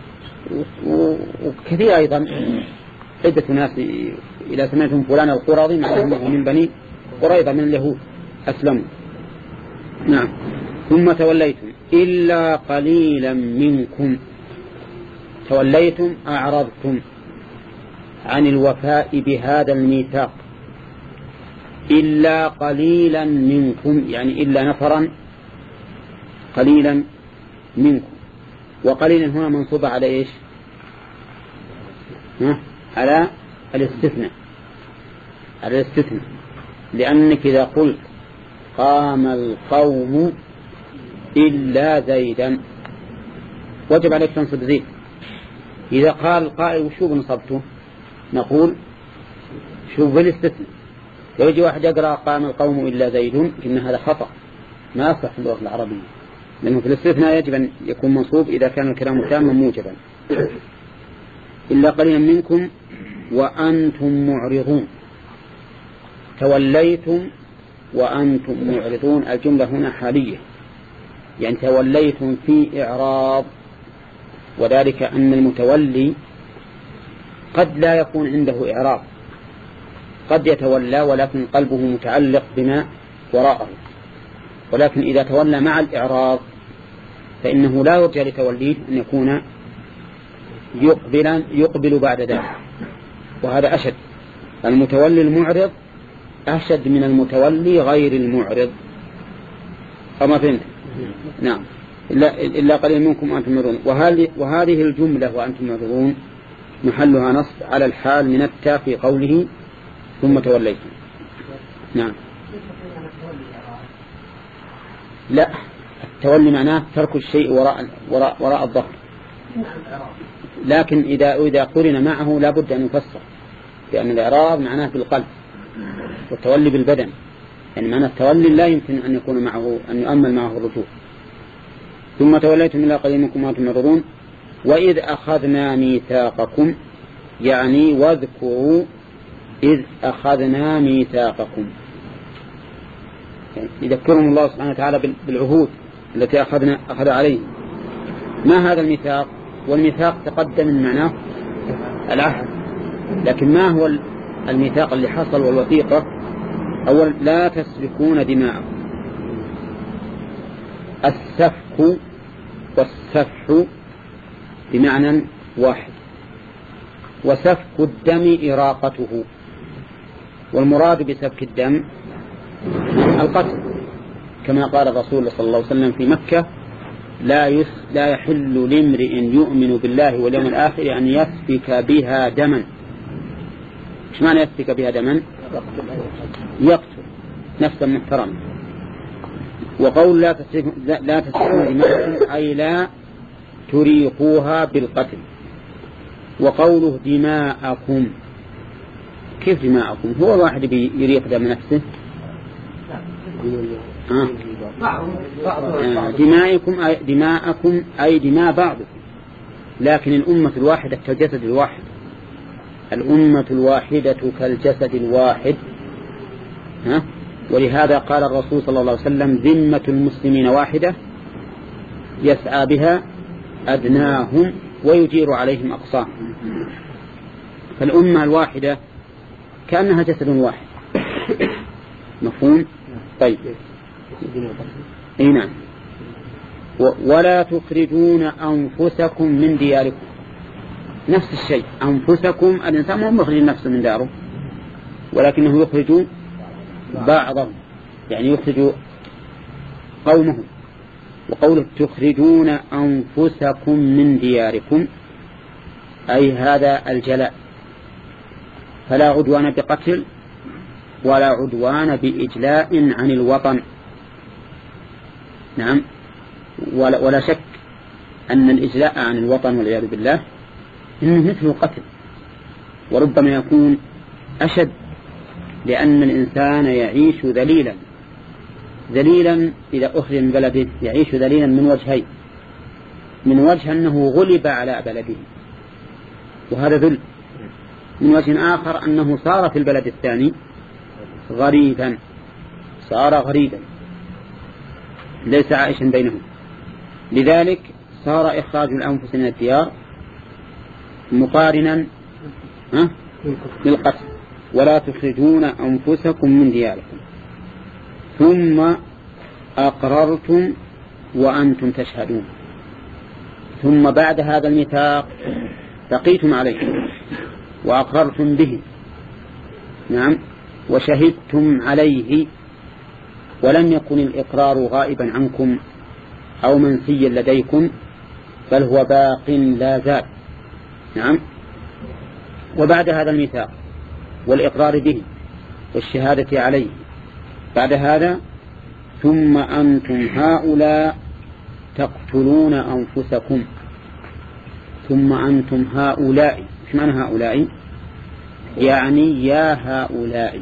وكثير أيضا عدة ناس إلى سمعتهم فلان القرظي مع أنه من بني قريظة من اليهود أسلموا. نعم. ثم توليتم إلا قليلا منكم، توليتم أعرضتم عن الوفاء بهذا الميثاق، إلا قليلا منكم يعني إلا نفرا قليلا منكم. وقليلا هنا منصوبة على إيش؟ ها؟ على الاستثناء، على الاستثناء، لأنك إذا قلت قام القوم إلا زيدا وجب عليك تنصب زيد. إذا قال قائل وشو بنصبته نقول شوف بالاستثناء. لو يجي واحد يقرأ قام القوم إلا زيد إن هذا خطأ ما يصح في اللغة العربية، لأنه في الاستثناء يجب أن يكون منصوب إذا كان الكلام تاما موجبا. إلا قليلا منكم وأنتم معرضون، توليتم وأنتم معرضون، الجملة هنا حالية، يعني توليتم في إعراض، وذلك أن المتولي قد لا يكون عنده إعراض، قد يتولى ولكن قلبه متعلق بما وراءه، ولكن إذا تولى مع الإعراض فإنه لا يرجى لتوليه أن يكون يقبل, يقبل بعد ذلك، وهذا أشد. المتولي المعرض أشد من المتولي غير المعرض. أما فهمت؟ نعم. إلا, إلا قليل منكم وأنتم معرضون. وهذه الجملة وأنتم معرضون محلها نصب على الحال من التاء في قوله ثم توليتم. نعم. لا، التولي معناه ترك الشيء وراء وراء وراء الظهر، لكن إذا إذا قرن معه لا بد أن يفسر، لأن الإعراض معناه في القلب والتولي بالبدن، يعني معنى التولي لا يمكن أن يكون معه أن يؤمل معه الرجوع. ثم توليتم إلا قليل منكم وأنتم معرضون. وإذ أخذنا ميثاقكم يعني واذكروا إذ أخذنا ميثاقكم، يعني يذكرهم الله سبحانه وتعالى بالعهود التي أخذنا أخذ عليه ما هذا الميثاق؟ والميثاق تقدم من معناه العهد، لكن ما هو الميثاق اللي حصل والوثيقة؟ أولا لا تسفكون دماءكم. السفك والسفح بمعنى واحد، وسفك الدم إراقته، والمراد بسفك الدم القتل، كما قال الرسول صلى الله عليه وسلم في مكة: لا, يس لا يحل لامرئ يؤمن بالله واليوم الآخر أن يسفك بها دما. إيش معنى يسفك بها دما؟ يقتل نفسا محترما. وقول لا تسفكون لا تسفكون دماءكم أي لا تريقوها بالقتل. وقوله دماءكم، كيف دماءكم؟ هو الواحد يريق دم نفسه؟ آه. آه. دماءكم أي دماءكم أي دماء بعضكم، لكن الأمة الواحدة كالجسد الواحد. الأمة الواحدة كالجسد الواحد. ها؟ ولهذا قال الرسول صلى الله عليه وسلم: ذمة المسلمين واحدة يسعى بها أدناهم ويجير عليهم أقصاهم. فالأمة الواحدة كأنها جسد واحد. مفهوم؟ طيب. اي نعم. ولا تخرجون أنفسكم من دياركم، نفس الشيء. أنفسكم، الإنسان مو مخرج نفسه من داره، ولكنه يخرج بعضهم، يعني يخرج قومهم. وقوله تخرجون أنفسكم من دياركم أي هذا الجلاء، فلا عدوان بقتل ولا عدوان بإجلاء عن الوطن. نعم. ولا, ولا شك أن الإجلاء عن الوطن والعياذ بالله إنه مثل قتل، وربما يكون أشد، لأن الإنسان يعيش ذليلا ذليلا إذا أخرج من بلده، يعيش ذليلا من وجهين: من وجه أنه غلب على بلده وهذا ذل، من وجه آخر أنه صار في البلد الثاني غريبا، صار غريبا ليس عائشا بينهم. لذلك صار إخراج الأنفس من الديار مقارنا للقتل. ولا تخرجون أنفسكم من دياركم ثم أقررتم وأنتم تشهدون. ثم بعد هذا الميثاق بقيتم عليه وأقررتم به، نعم، وشهدتم عليه، ولم يكن الإقرار غائبا عنكم أو منسيا لديكم، بل هو باق لا زال. نعم. وبعد هذا الميثاق والإقرار به والشهادة عليه، بعد هذا ثم أنتم هؤلاء تقتلون أنفسكم. ثم أنتم هؤلاء، ايش معنى هؤلاء؟ يعني يا هؤلاء،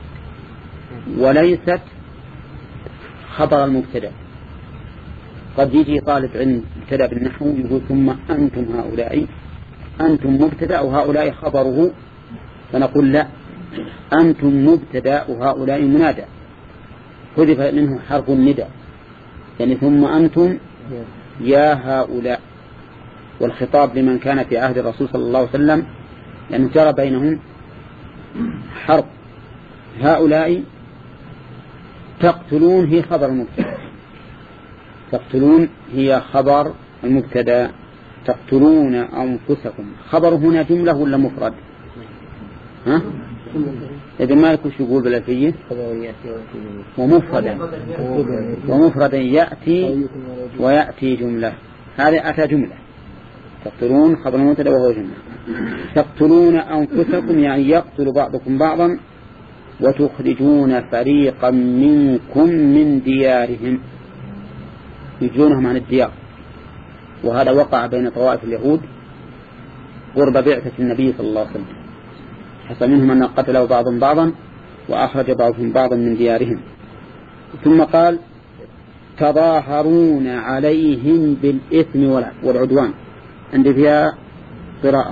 وليست خبر المبتدا. قد يجي طالب علم ابتدأ بالنحو يقول ثم أنتم هؤلاء، أنتم مبتدا وهؤلاء خبره، فنقول لا، أنتم مبتدا وهؤلاء منادى، حذف منه حرف النداء، يعني ثم أنتم يا هؤلاء. والخطاب لمن كان في عهد الرسول صلى الله عليه وسلم، لأنه جرى بينهم حرب. هؤلاء تقتلون هي خبر المبتدا، تقتلون هي خبر المبتدا. تقتلون أنفسكم، خبر هنا جملة ولا مفرد؟ ها؟ إذا مالك وش يقول بالألفية؟ ومفردا ومفردا يأتي ويأتي جملة، هذا أتى جملة. تقتلون خبر المبتدا وهو جملة. تقتلون أنفسكم يعني يقتل بعضكم بعضا، وتخرجون فريقا منكم من ديارهم، يجونهم عن الديار. وهذا وقع بين طوائف اليهود قرب بعثة النبي صلى الله عليه وسلم، حصل منهم أن قتلوا بعضهم بعضا وأخرج بعضهم بعضا من ديارهم. ثم قال تظاهرون عليهم بالإثم والعدوان، عندي فيها قراءة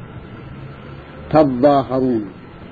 تظاهرون،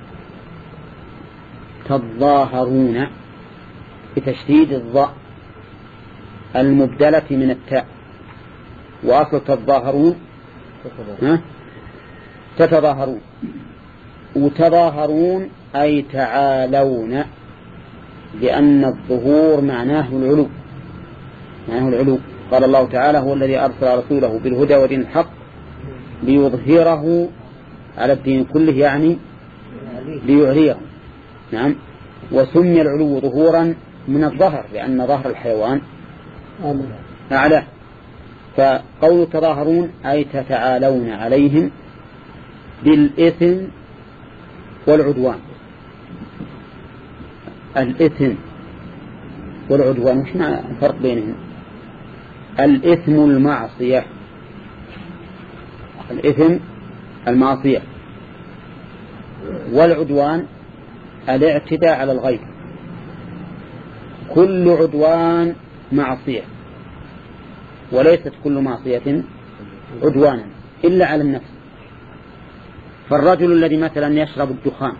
تظاهرون بتشديد الضاء المبدلة من التاء، وأصل تتظاهرون ها؟ تتظاهرون، وتظاهرون أي تعالون، لأن الظهور معناه العلو، معناه العلو. قال الله تعالى: هو الذي أرسل رسوله بالهدى ودين الحق ليظهره على الدين كله، يعني ليعليه. نعم. وسمي العلو ظهورا من الظهر، لأن ظهر الحيوان أعلى. فقول تظاهرون أي تتعالون عليهم بالإثم والعدوان. الإثم والعدوان وش معنى الفرق بينهم؟ الإثم المعصية، الإثم المعصية، والعدوان الاعتداء على الغير. كل عدوان معصية، وليست كل معصية عدوانا إلا على النفس. فالرجل الذي مثلا يشرب الدخان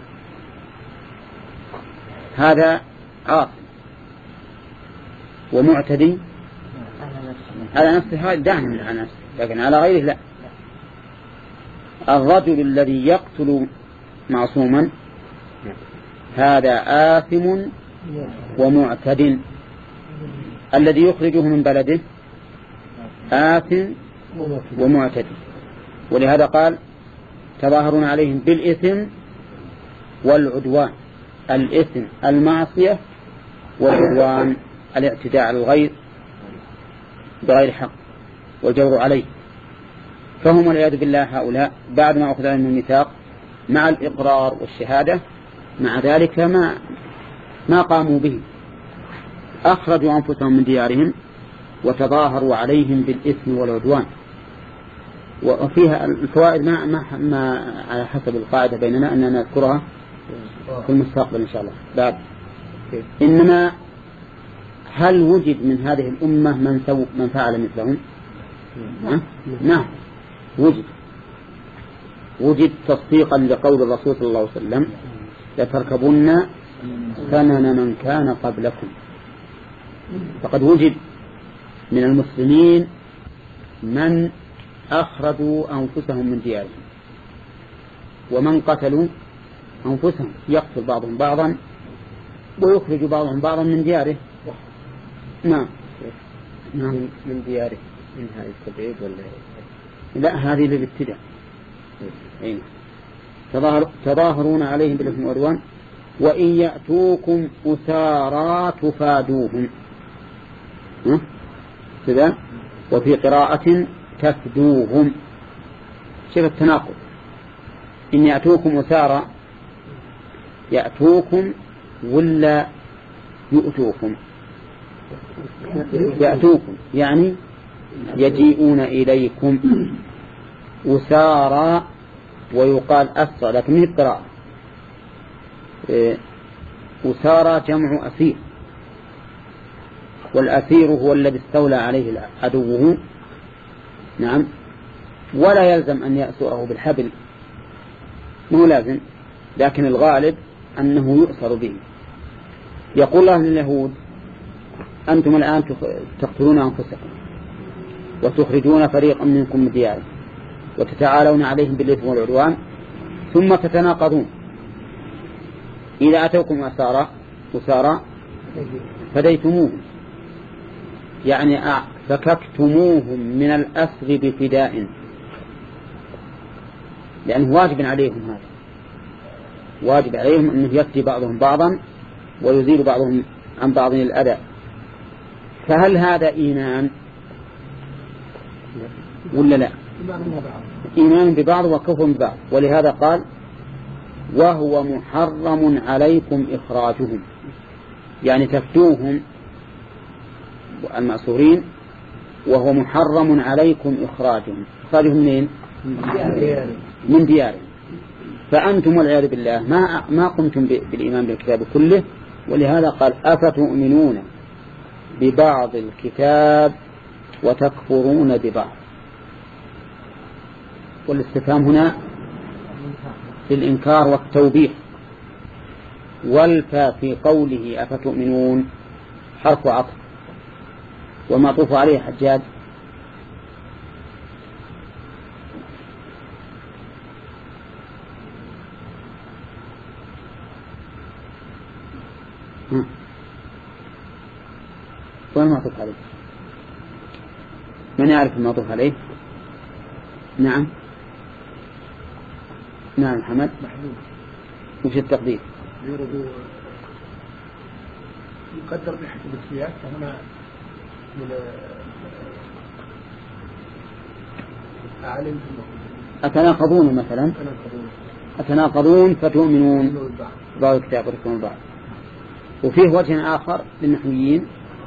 هذا عاصي ومعتدي على نفسه، هذا داهم على نفسه، لكن على غيره لا. الرجل الذي يقتل معصوما هذا آثم ومعتد. الذي يخرجه من بلده آثم ومعتد. ولهذا قال: تظاهرون عليهم بالإثم والعدوان. الإثم المعصية، والعدوان الاعتداء على الغير بغير حق والجور عليه. فهم والعياذ بالله هؤلاء بعد ما أخذ عليهم الميثاق مع الإقرار والشهادة، مع ذلك ما ما قاموا به، أخرجوا أنفسهم من ديارهم وتظاهروا عليهم بالإثم والعدوان. وفيها الفوائد ما, ما, ما على حسب القاعدة بيننا أننا نذكرها في المستقبل إن شاء الله. بعد إنما هل وجد من هذه الأمة من, سو من فعل مثلهم؟ نعم وجد. وجد تصديقا لقول الرسول صلى الله عليه وسلم: لتركبن سنن من كان قبلكم. فقد وجد من المسلمين من أخرجوا أنفسهم من ديارهم، ومن قتلوا أنفسهم، يقتل بعضهم بعضا ويخرج بعضهم بعضا من دياره. نعم. نعم. من دياره من هذه التبعيد ولا لا، هذه للابتداء. أين تظاهر تظاهرون عليهم بالإثم والعدوان وإن يأتوكم أسارى تفادوهم كذا، وفي قراءة تفدوهم. شوف التناقض. إن يأتوكم أسارى، يأتوكم ولا يؤتوكم؟ يأتوكم يعني يجيئون إليكم. أسارى ويقال أسرى، لكن هي القراءة. أسارى جمع أسير، والأسير هو الذي استولى عليه عدوه. نعم. ولا يلزم أن يأسره بالحبل، مو لازم، لكن الغالب أنه يؤسر به. يقول الله لليهود: أنتم الآن تقتلون أنفسكم وتخرجون فريقا منكم من ديارهم وتتعالون عليهم بالإثم والعدوان، ثم تتناقضون. إذا أتوكم أسارى أسارى فديتموهم، يعني فككتموهم من الأسر بفداء، لأنه واجب عليهم، هذا واجب عليهم أنه يفدي بعضهم بعضا ويزيل بعضهم عن بعض الأذى. فهل هذا إيمان ولا لا؟ إيمان ببعض وكفر ببعض. ولهذا قال: وهو محرم عليكم إخراجهم، يعني تفدوهم المأسورين، وهو محرم عليكم إخراجهم. إخراجهم منين؟ من ديارهم. فأنتم والعياذ بالله ما ما قمتم بالإيمان بالكتاب كله، ولهذا قال: أفتؤمنون ببعض الكتاب وتكفرون ببعض. والاستفهام هنا للإنكار والتوبيخ. والفا في قوله أفتؤمنون حرف عطف، وما طوف عليه حجاج وين المعطوف عليه؟ من يعرف المعطوف عليه؟ نعم نعم محمد محمود. وش التقدير؟ يرد يقدر بحسب السياق هنا من أعلم أتناقضون مثلا أتناقضون فتؤمنون بعض الكتاب وتكفرون بعض. وفيه وجه آخر للنحويين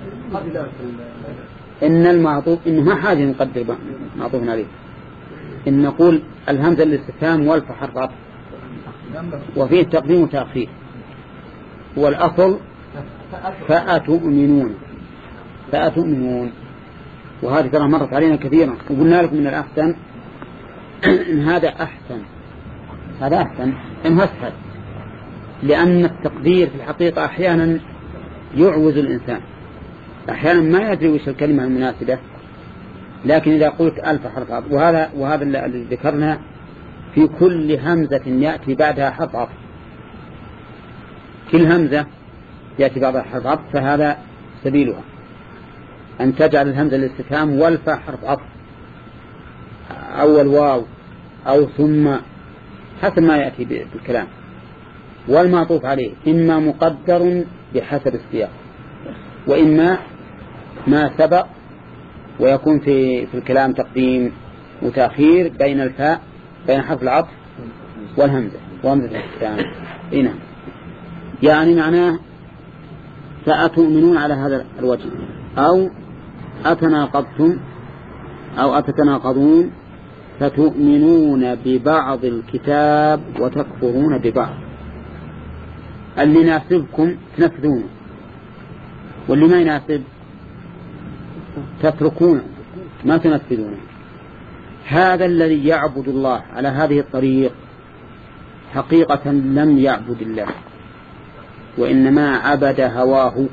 إن المعطوف إنه ما حاجة نقدر معطوف عليه، إن نقول الهمزة للاستفهام والفاء حرف عطف، وفيه تقديم وتأخير، والأصل فأتؤمنون فأتؤمنون. وهذه ترى مرت علينا كثيرا، وقلنا لكم من الأحسن إن هذا أحسن هذا أحسن إن أسهل، لأن التقدير في الحقيقة أحيانا يعوز الإنسان، أحيانا ما يدري وش الكلمة المناسبة، لكن إذا قلت ألف حرف عطف، وهذا وهذا اللي ذكرنا في كل همزة يأتي بعدها حرف عطف، كل همزة يأتي بعدها حرف عطف، فهذا سبيلها أن تجعل الهمزة للاستفهام والفاء حرف عطف أو الواو أو ثم حسب ما يأتي بالكلام. والمعطوف عليه إما مقدر بحسب السياق، وإما ما سبق ويكون في في الكلام تقديم وتأخير بين الفاء بين حرف العطف والهمزة وهمزة الاستفهام. هنا يعني معناه سأتؤمنون على هذا الوجه، أو أتناقضتم أو أتتناقضون فتؤمنون ببعض الكتاب وتكفرون ببعض. اللي يناسبكم تنفذونه، واللي ما يناسب تتركونه ما تنفذونه. هذا الذي يعبد الله على هذه الطريق حقيقة لم يعبد الله، وإنما عبد هواه.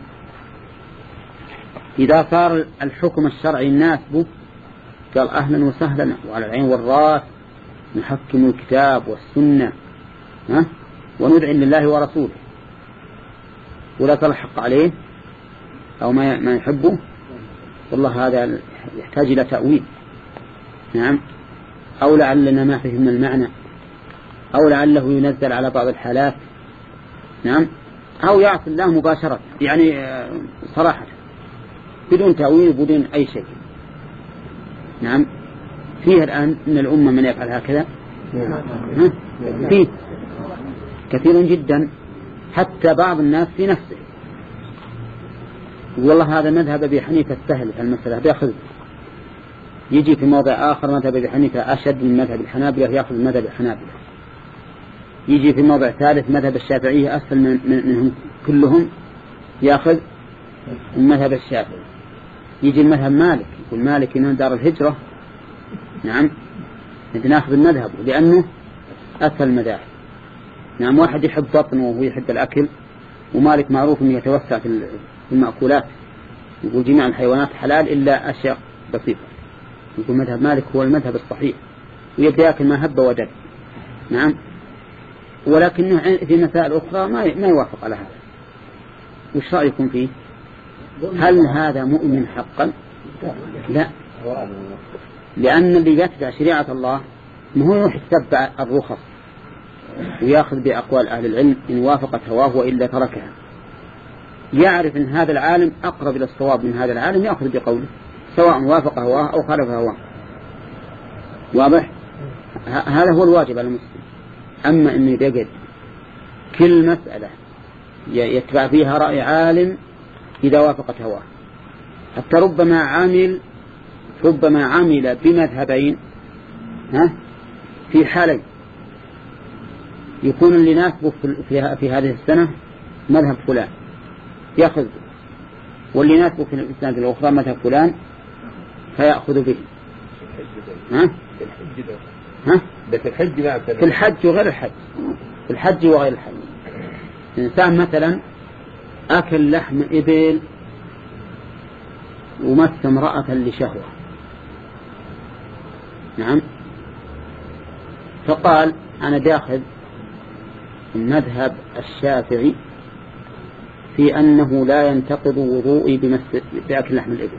إذا صار الحكم الشرعي يناسبه قال أهلا وسهلا وعلى العين والراس نحكم الكتاب والسنة ها وندعي لله ورسوله، ولا تلحق عليه أو ما يحبه، والله هذا يحتاج إلى تأويل. نعم، أو لعلنا ما فهمنا المعنى، أو لعله ينزل على بعض الحالات. نعم، أو يعصي الله مباشرة، يعني صراحة بدون تأويل وبدون أي شيء. نعم، فيه الآن من الأمة من يفعل هكذا، فيه كثير جدا، حتى بعض الناس في نفسه. والله هذا مذهب أبي حنيفة السهل في المسألة بيأخذ، يجي في موضع آخر مذهب أبي حنيفة أشد من مذهب الحنابلة يأخذ مذهب الحنابلة، يجي في موضع ثالث مذهب الشافعية أسهل من منهم كلهم يأخذ المذهب الشافعي، يجي المذهب مالك يقول مالك إنه دار الهجرة. نعم، نأخذ المذهب لأنه أسهل المذاهب. نعم، واحد يحب بطنه وهو يحب الأكل، ومالك معروف أنه يتوسع في المأكولات، يقول جميع الحيوانات حلال إلا أشياء بسيطة، يقول مذهب مالك هو المذهب الصحيح، ويبدأ يأكل ما هب ودب. نعم، ولكنه في مسائل أخرى ما ما يوافق على هذا. وش رأيكم فيه؟ هل هذا مؤمن حقا؟ لا، لأن اللي يتبع شريعة الله ما هو يروح يتبع الرخص ويأخذ بأقوال أهل العلم إن وافقت هواه وإلا تركها. يعرف أن هذا العالم أقرب إلى الصواب من هذا العالم يأخذ بقوله سواء وافق هواه أو خالف هواه. واضح؟ هذا هو الواجب على المسلم. أما أنه يجد كل مسألة يتبع فيها رأي عالم إذا وافقت هواه، حتى ربما عامل ربما عمل بمذهبين ها في حالين، يكون اللي ناسبه في, في هذه السنة مذهب فلان يأخذ، واللي ناسبه في السنة الأخرى مذهب فلان فيأخذ به. ها؟ ها؟ في الحج ما في الحج وغير الحج، في الحج وغير الحج. إنسان مثلا أكل لحم إبل ومس امرأة لشهوة، نعم، فقال أنا داخل المذهب الشافعي في أنه لا ينتقض وضوئي بمس بأكل لحم الإبل،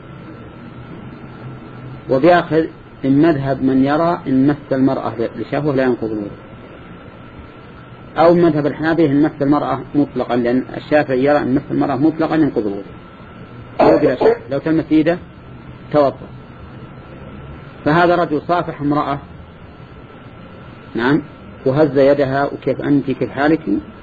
وبيأخذ من مذهب من يرى إن مس المرأة لشهوة لا ينقض الوضوء، أو مذهب الحنابلة إن مس المرأة مطلقا، لأن الشافعي يرى إن مس المرأة مطلقا ينقض الوضوء أو بلا شك لو تمت يده توضأ. فهذا رجل صافح امرأة نعم وهز يدها وكيف أنت كيف حالك،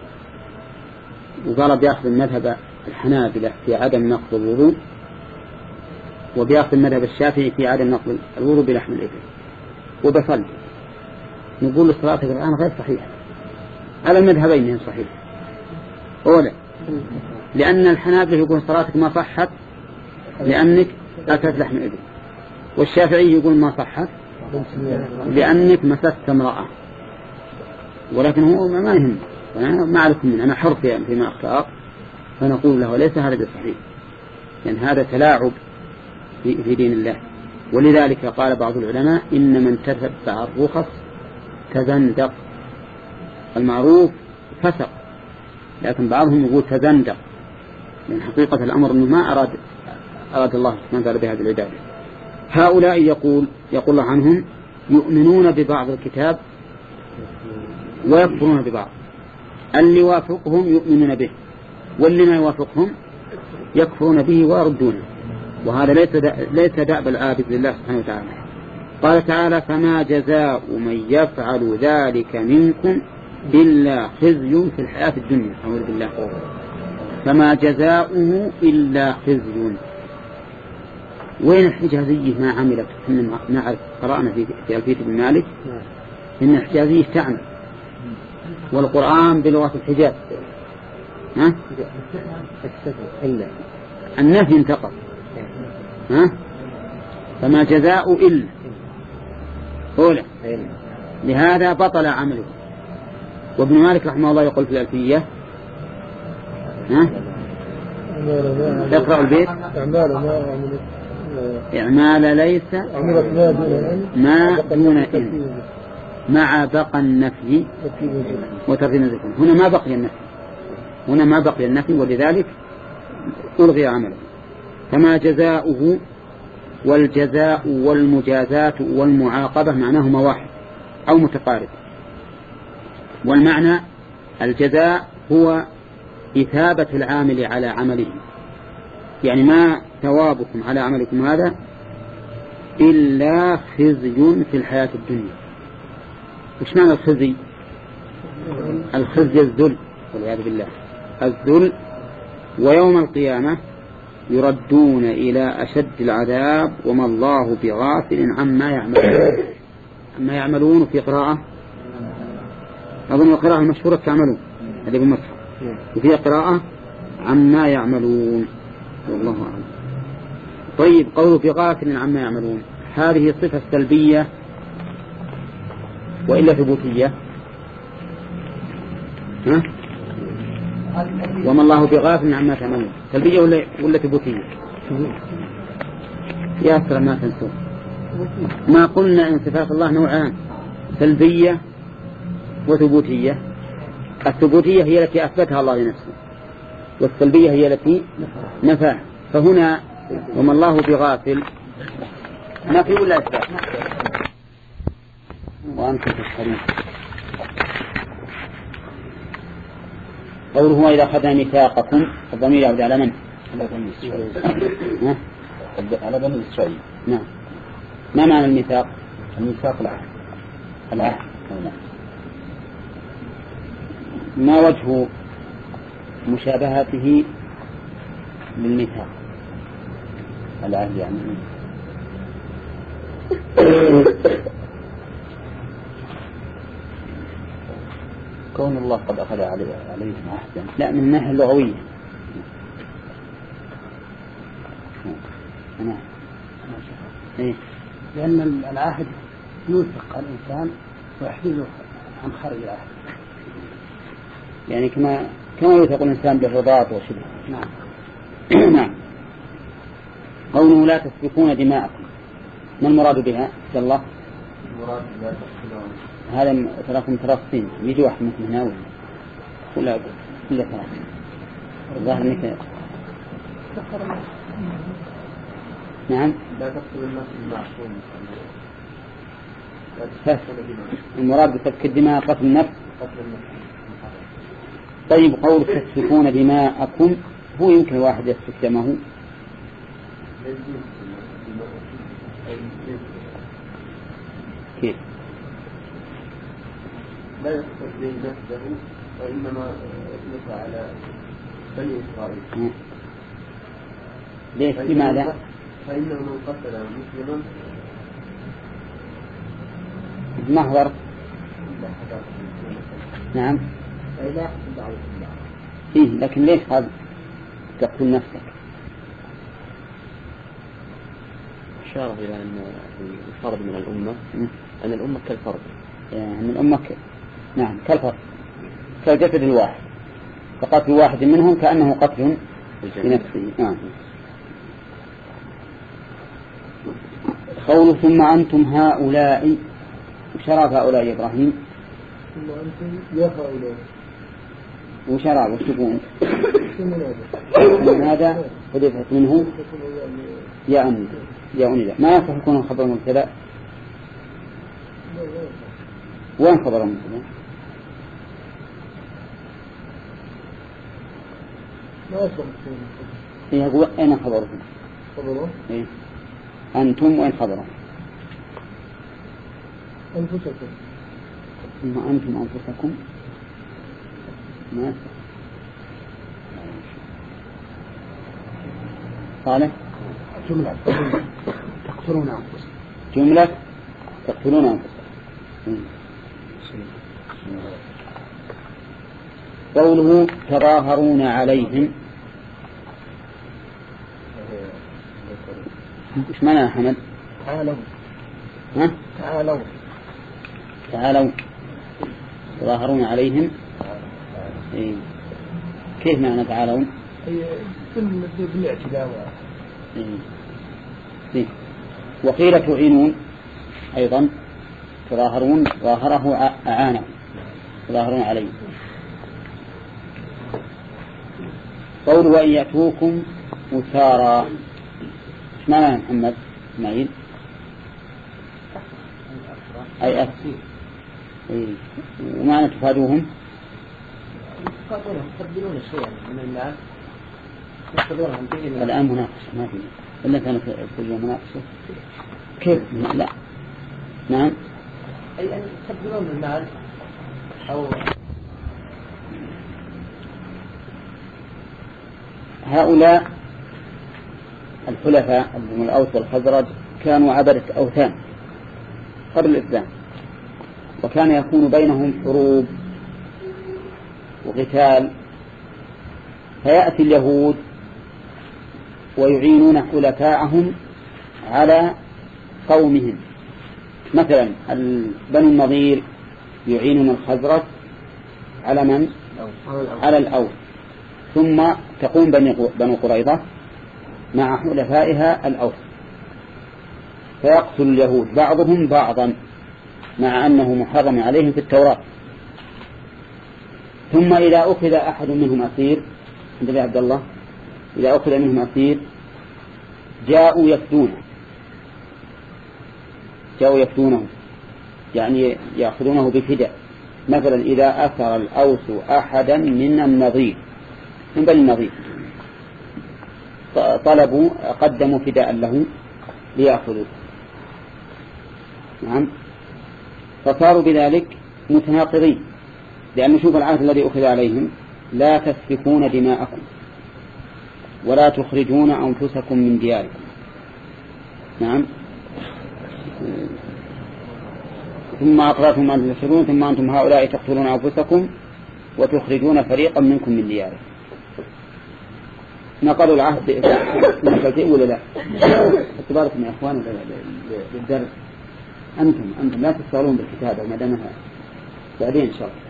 وقال بيأخذ مذهب الحنابلة في عدم نقض الوضوء، وبيأخذ مذهب الشافعي في عدم نقض الوضوء بلحم الإبل، وبصلي. نقول له صلاتك الآن غير صحيحة على المذهبين صحيح أولا، لأن الحنابلة يقول صلاتك ما صحت لأنك أكلت لحم الإبل، والشافعي يقول ما صحت لأنك مسست امرأة. ولكن هو ما يهم، ما عليكم من أنا حر فيما أختار، فنقول له ليس هذا بصحيح، لأن يعني هذا تلاعب في دين الله. ولذلك قال بعض العلماء إن من تتبع الرخص تزندق. المعروف فسق، لكن بعضهم يقول تزندق، لأن حقيقة الأمر أنه ما أراد أراد الله سبحانه وتعالى بهذه العبادة. هؤلاء يقول يقول الله عنهم يؤمنون ببعض الكتاب ويكفرون ببعض، اللي يوافقهم يؤمنون به، واللي ما يوافقهم يكفرون به ويردونه، وهذا ليس ليس دأب العابد لله سبحانه وتعالى. قال تعالى فما جزاء من يفعل ذلك منكم إلا خزي في الحياة الدنيا. أعوذ بالله. فما جزاؤه إلا خزي. وين الحجازية ما عملت؟ نعرف قرأنا في في ألفية بن مالك إن الحجازية تعمل، والقرآن بلغة الحجاز. ها؟ النفي انتقض. ها؟ فما جزاء إلا أولى، لهذا بطل عمله. وابن مالك رحمه الله يقول في الألفية ها؟ اقرأ البيت إعمال ليس ما دون إن مع بقى النفي وترتيب الذكر. هنا ما بقي النفي، هنا ما بقي النفي، ولذلك ألغي عمله. فما جزاؤه، والجزاء والمجازاة والمعاقبة معناهما واحد أو متقارب. والمعنى الجزاء هو إثابة العامل على عمله، يعني ما ثوابكم على عملكم هذا إلا خزي في الحياة الدنيا. وش معنى الخزي؟ الخزي الذل والعياذ بالله، الذل. ويوم القيامة يردون إلى أشد العذاب وما الله بغافل عما يعملون. عما يعملون في قراءة أظن القراءة المشهورة تعملون هذه بالمصحف، وفي قراءة عما يعملون والله أعلم. طيب قوله بغافل عما يعملون هذه صفة سلبية وإلا ثبوتية؟ ها؟ وما الله بغافل عما تعملون سلبية ولا ولا ثبوتية؟ يا سلام ما تنسوا ما قلنا إن صفات الله نوعان، سلبية وثبوتية. الثبوتية هي التي أثبتها الله لنفسه، والسلبية هي التي نفاها. فهنا وما الله بغافل نفي ولا إثبات؟ وأنتم تشهدون. قوله وإذا أخذنا ميثاقكم الضمير يعود على من؟ على بني إسرائيل. نعم. ما معنى الميثاق؟ الميثاق العهد. العهد. ما وجه مشابهته للميثاق؟ العهد يعني كون الله قد أخذ عليهم عهدا. لا من الناحية اللغوية. نعم. إيه؟ لأن العهد يوثق الإنسان ويحفظه عن خارج العهد، يعني كما كما يوثق الإنسان بالرضاعة وشبه. نعم. نعم. قوله لا تسفكون دماءكم ما المراد بها؟ إن الله المراد لا تسفكون هذا تراكم تراصين يجي واحد مثل هنا ولا ولا تراصين الظاهر انك نعم لا تقتل النفس المعصوم. المراد بسفك الدماء قتل النفس. طيب قول تسفكون دماءكم هو يمكن واحد يسفك دمه؟ كيف؟ لا يقتل به نفسه وإنما يطلق على بني إسرائيل. ليش؟ لماذا؟ فإنه من قتل مسلما محضر. نعم. إيه لكن ليش هذا تقتل نفسك؟ إشارة إلى أن الفرد من الأمة أن الأمة كالفرد يعني الأمة ك... نعم كالفرد كالجسد الواحد فقتل واحد منهم كأنه قتل لنفسه. نعم. قول ثم أنتم هؤلاء وشراب هؤلاء يا إبراهيم ثم أنتم يا هؤلاء وشراب وسكون من هذا حدثت منه يا أني يا أني ما يصح يكون الخبر مبتدأ. وين خبر مبتدأ؟ ما يصح إيه هو أين خبره؟ خبره إيه أنتم وين خبره؟ أنفسكم. ثم أنتم أنفسكم ما يصح. صالح جملة تقتلون أنفسكم. جملة تقتلون أنفسكم. قوله تظاهرون عليهم إيش معنى يا حمد؟ تعالوا. ها؟ تعالوا. تعالوا تظاهرون عليهم. إيه. كيف معنى تعالوا؟ بالاعتداء. إيه. إيه. وقيل تعينون أيضا تظاهرون ظاهره أعانه تظاهرون عليه. قول وإن يأتوكم أسارى إيش معنى يا محمد إسماعيل؟ أي أسر. إيه. ومعنى تفادوهم؟ يقبلون شيئا من الناس الآن مناقشة ما في إلا كانت كل مناقشة كيف؟ لا نعم أي أن يقبلون الناس أو هؤلاء الحلفاء من الأوس والخزرج كانوا عبدة أوثان قبل الإسلام وكان يكون بينهم حروب وقتال فيأتي اليهود ويعينون حلفاءهم على قومهم. مثلا بنو النضير يعينون الخزرج على من؟ على الأوس. ثم تقوم بنو قريظة مع حلفائها الأوس فيقتل اليهود بعضهم بعضا مع أنه محرم عليهم في التوراة. ثم إذا أخذ أحد منهم أسير عند عبد الله إذا أخذ منهم أسير جاءوا يفدونه جاءوا يفدونه يعني يأخذونه بفداء. مثلا إذا أثر الأوس أحدا من النضير من بني النضير طلبوا قدموا فداء له ليأخذوه. نعم. فصاروا بذلك متناقضين لأن نشوف العهد الذي أخذ عليهم لا تسفكون دماءكم ولا تخرجون أنفسكم من دياركم. نعم. ثم أقرأتم أن تسرون ثم أنتم هؤلاء تقتلون أنفسكم وتخرجون فريقا منكم من دياركم. نقلوا العهد نقلتين ولا لا؟ اعتباركم يا أخوان للدرس أنتم أنتم لا تشتغلون بالكتابة ما دامها بعدين إن شاء الله.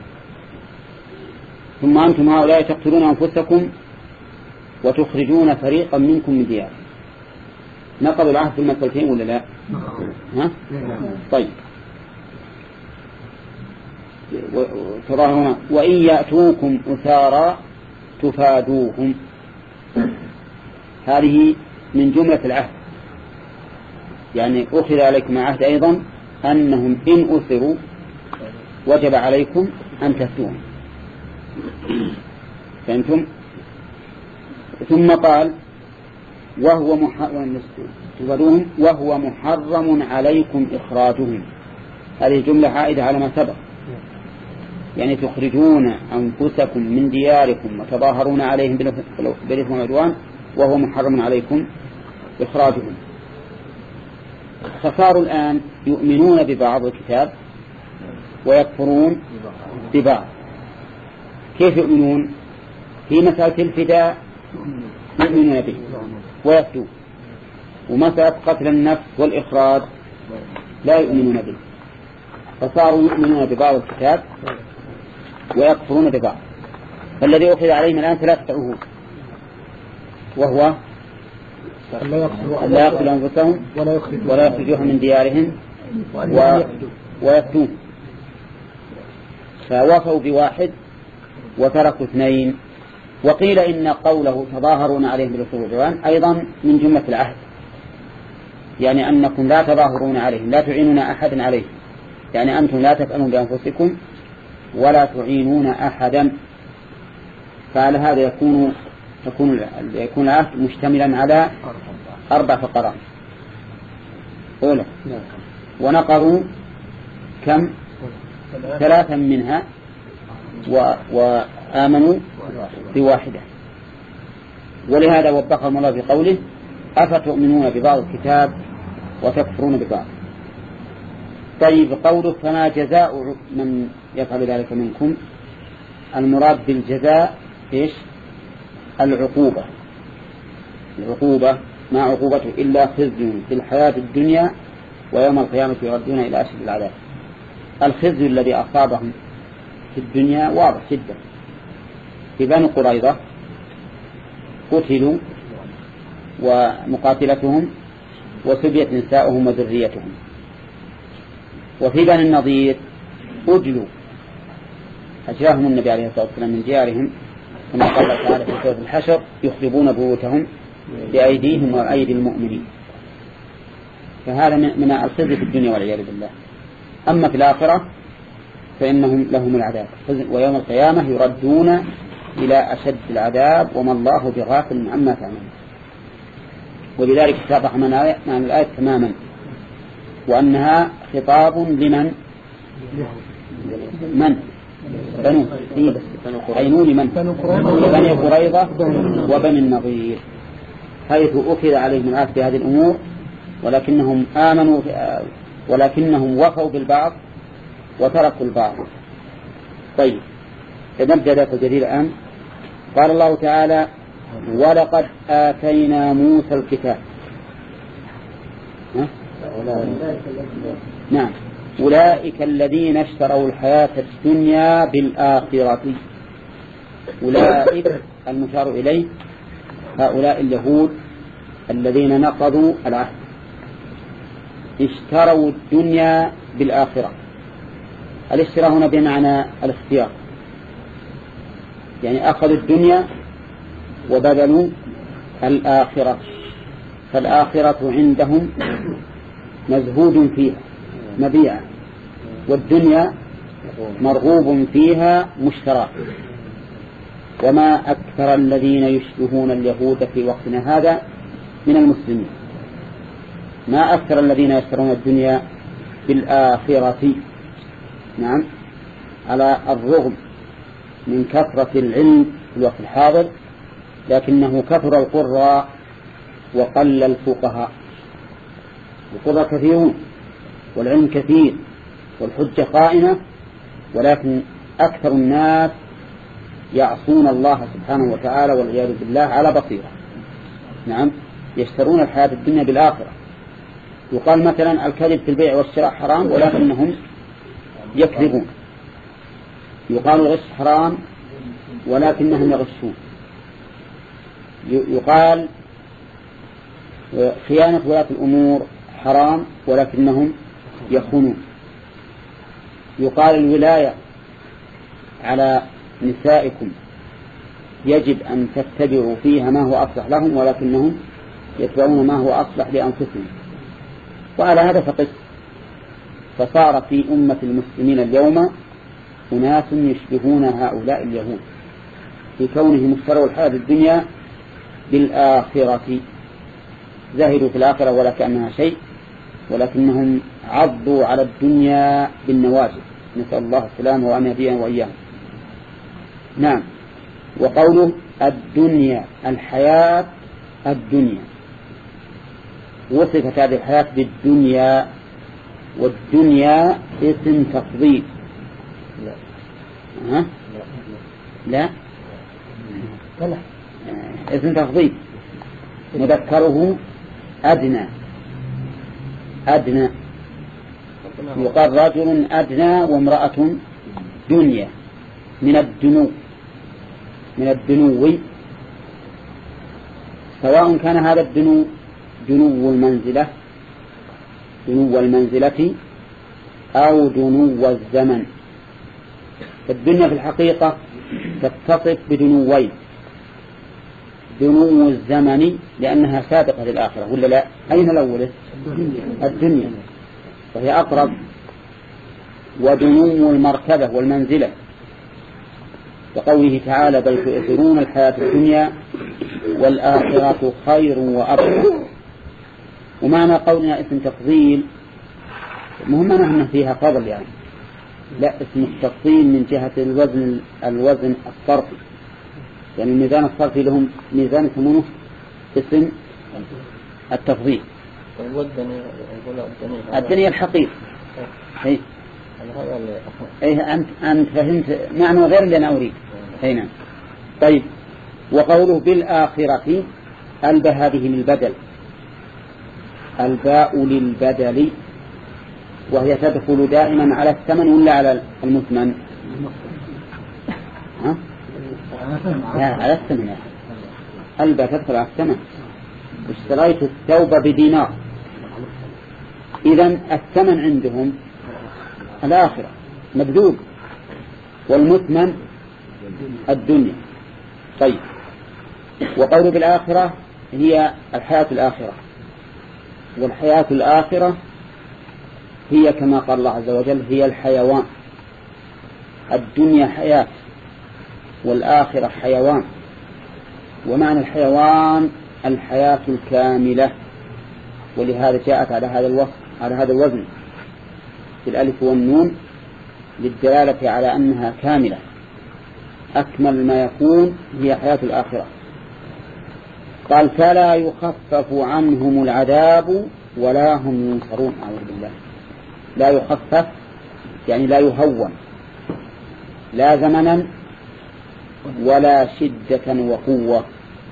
ثم أنتم هؤلاء تقتلون أنفسكم وتخرجون فريقا منكم من دياركم. نقلوا العهد في المسألتين ولا لا؟ ها؟ طيب. تظاهرون وإن يأتوكم أسارى تفادوهم. هذه من جملة العهد، يعني أخذ عليكم عهد أيضا أنهم إن أسروا وجب عليكم أن تفتوهم. فأنتم ثم قال وهو محرم تفادوهم وهو محرم عليكم إخراجهم. هذه جملة عائدة على ما سبق، يعني تخرجون أنفسكم من دياركم وتظاهرون عليهم بالإثم والعدوان وهو محرم عليكم إخراجهم. فصاروا الآن يؤمنون ببعض الكتاب ويكفرون ببعض. كيف يؤمنون؟ في مسألة الفداء يؤمنون به ويفتون، ومسألة قتل النفس والإخراج لا يؤمنون به، فصاروا يؤمنون ببعض الكتاب ويكفرون ببعض. فالذي أخذ عليهم الآن ثلاثة عهود، وهو لا يقتلوا أنفسهم ولا يخرجوهم من ديارهم ويفتون. فوفوا بواحد وتركوا اثنين. وقيل إن قوله تظاهرون عليهم بالإثم والعدوان أيضا من جملة العهد، يعني أنكم لا تظاهرون عليهم، لا تعينون أحدا عليهم، يعني أنتم لا تفعلون بأنفسكم ولا تعينون أحدا. فعلى هذا يكون يكون يكون العهد مشتملا على أربع فقرات. أولى ونقروا كم؟ ثلاثا منها وآمنوا بواحدة. ولهذا وبخهم الله في قوله أفتؤمنون ببعض الكتاب وتكفرون ببعض. طيب قوله فما جزاء من يفعل ذلك منكم، المراد بالجزاء إيش؟ العقوبة. العقوبة ما عقوبته إلا خزي في الحياة الدنيا ويوم القيامة يردون إلى أشد العذاب. الخزي الذي أصابهم في الدنيا واضح جدا. في بني قريظة قتلوا ومقاتلتهم وسبيت نساؤهم وذريتهم. وفي بني النضير أجلوا، أجلاهم النبي عليه الصلاة والسلام من ديارهم كما قال تعالى في سورة الحشر يخربون بيوتهم بأيديهم وأيدي المؤمنين. فهذا من الخزي في الدنيا والعياذ بالله. أما في الآخرة فإنهم لهم العذاب، ويوم القيامة يردون إلى أشد العذاب وما الله بغافل عما تعملون. ولذلك اتضح معنى الآية تماما، وأنها خطاب لمن؟ من؟ بنو عينون من؟ بني قريظة وبني النضير، حيث أخذ عليهم العهد بهذه الأمور، ولكنهم آمنوا ولكنهم وفوا بالبعض وتركوا البعض. طيب نبدأ ذات الجديد الآن. قال الله تعالى ولقد آتينا موسى الكتاب. نعم أولئك الذين اشتروا الحياة الدنيا بالآخرة. أولئك المشار إليه هؤلاء اليهود الذين نقضوا العهد، اشتروا الدنيا بالآخرة. الاشتراء هنا بمعنى الاختيار، يعني أخذوا الدنيا وبذلوا الآخرة. فالآخرة عندهم مزهود فيها مبيعة، والدنيا مرغوب فيها مشترى. وما أكثر الذين يشبهون اليهود في وقتنا هذا من المسلمين، ما أكثر الذين يشترون الدنيا بالآخرة. نعم على الرغم من كثرة العلم في الوقت الحاضر، لكنه كثر القراء وقل الفقهاء. القراء كثيرون والعلم كثير والحجة قائمة، ولكن أكثر الناس يعصون الله سبحانه وتعالى والعياذ بالله على بصيرة. نعم يشترون الحياة الدنيا بالآخرة. يقال مثلا الكذب في البيع والشراء حرام ولكنهم يكذبون. يقال الغش حرام ولكنهم يغشون. يقال خيانة ولاة الأمور حرام ولكنهم يخونون. يقال الولاية على نسائكم يجب أن تتبعوا فيها ما هو أصلح لهم، ولكنهم يتبعون ما هو أصلح لأنفسهم. وعلى هذا فقس، فصار في أمة المسلمين اليوم أناس يشبهون هؤلاء اليهود في كونهم اشتروا الحياة الدنيا بالآخرة، زاهدوا في الآخرة ولا كأنها شيء، ولكنهم عضوا على الدنيا بالنواجذ، نسأل الله السلام وأن يهدينا وإياهم. نعم. وقوله الدنيا، الحياة الدنيا، وصفت هذه الحياة بالدنيا، والدنيا اسم تفضيل. ها؟ لا لا اسم تفضيل، مذكره أدنى، أدنى، يقال رجل أدنى وامرأة دنيا، من الدنو، من الدنو، سواء كان هذا الدنو دنو المنزلة، دنو المنزلة أو دنو الزمن. الدنيا في الحقيقة تتصف بدنوين، دنو الزمن لأنها سابقة للآخرة ولا لا؟ أين الأولى؟ الدنيا وهي أقرب، ودنو المركبة والمنزلة، وقوله تعالى بل تؤثرون الحياة الدنيا والآخرة خير وأبقى. ومعنى قولنا اسم تفضيل مهم أنه فيها فضل، يعني لا، اسم التفضيل من جهة الوزن، الوزن الصرفي، يعني الميزان الصرفي لهم ميزان يسمونه اسم التفضيل. الدنيا الحقيقة هي أيه، أنت أنت فهمت معنى غير اللي أنا أريد. هنا طيب. وقوله بالآخرة، الباء هذه للبدل، الباء للبدل، وهي تدخل دائما على الثمن ولا على المثمن؟ ها؟ لا على الثمن. الباء تدخل على الثمن. اشتريت الثوب بدينار، إذن الثمن عندهم الآخرة مبذول، والمثمن الدنيا. طيب. وقول بالآخرة هي الحياة الآخرة، والحياة الآخرة هي كما قال الله عز وجل هي الحيوان. الدنيا حياة والآخرة حيوان، ومعنى الحيوان الحياة الكاملة، ولهذا جاءت على هذا الوصف، على هذا الوزن في الألف والنون للدلالة على أنها كاملة، أكمل ما يكون هي حياة الآخرة. قال فلا يخفف عنهم العذاب ولا هم ينصرون. أعوذ بالله. لا يخفف يعني لا يهون، لا زمنا ولا شدة وقوة.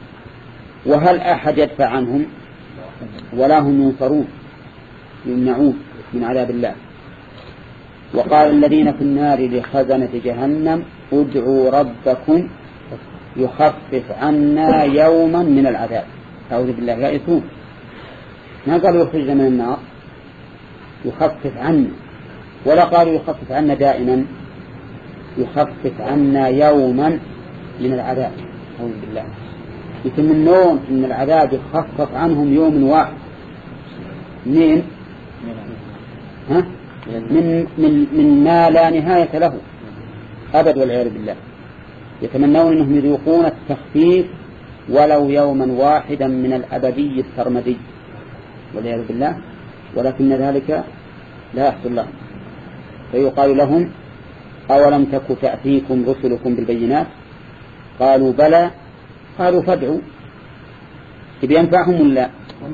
وهل أحد يدفع عنهم؟ ولا هم ينصرون، يمنعون من عذاب الله. وقال الذين في النار لخزنة جهنم ادعوا ربكم يخفف عنا يوما من العذاب. أعوذ بالله. يائسون، ما قالوا يخرجنا من النار، يخفف عنا، ولا قالوا يخفف عنا دائما، يخفف عنا يوما من العذاب. أعوذ بالله. يتمنون أن العذاب يخفف عنهم يوم واحد. من ها؟ من من من ما لا نهاية له أبد والعياذ بالله. يتمنون أنهم يذوقون التخفيف ولو يوما واحدا من الأبدي السرمدي والعياذ بالله، ولكن ذلك لا يحصل لهم. فيقال لهم أولم تك تأتيكم رسلكم بالبينات؟ قالوا بلى. قالوا فادعوا. ينفعهم ولا؟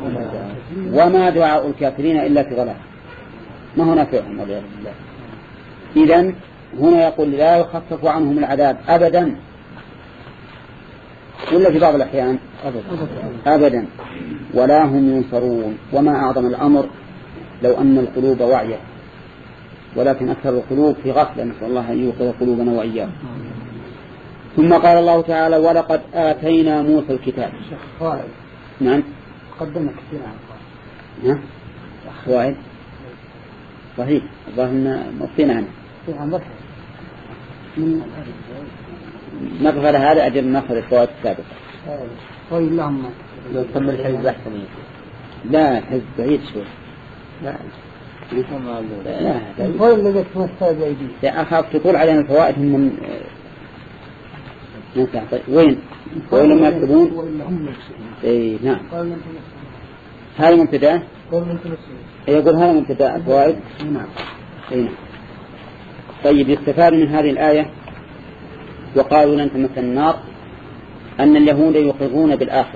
وما دعاء الكافرين إلا في ضلال، ما هو نافعهم والعياذ بالله. إذن هنا يقول لا يخفف عنهم العذاب أبدا، ولا في بعض الأحيان أبدا، ولا هم ينصرون. وما أعظم الأمر لو أن القلوب واعية، ولكن أكثر القلوب في غفلة، نسأل الله أن يوقظ قلوبنا وإياه. ثم قال الله تعالى ولقد آتينا موسى الكتاب. نعم قدمنا كثير عن ها خوائد صحيح، الظاهر أن مصينا عنه من نقف على هذا أجل نأخذ الفوائد السابقة. طيب اللهم لو تم الحزب أحسن. لا حزب بعيد شوي. لا لا الفوائد التي تمثل بأيدي. لا أخاف تطول علينا الفوائد من من طيب وين؟ وين ما يكتبون؟ إيه نعم. هذا مبتدأ. يقول هذا مبتدأ الفوائد. نعم. إيه. طيب يستفاد من هذه الآية وقالوا لن تمس النار أن اليهود يقرون بالآخرة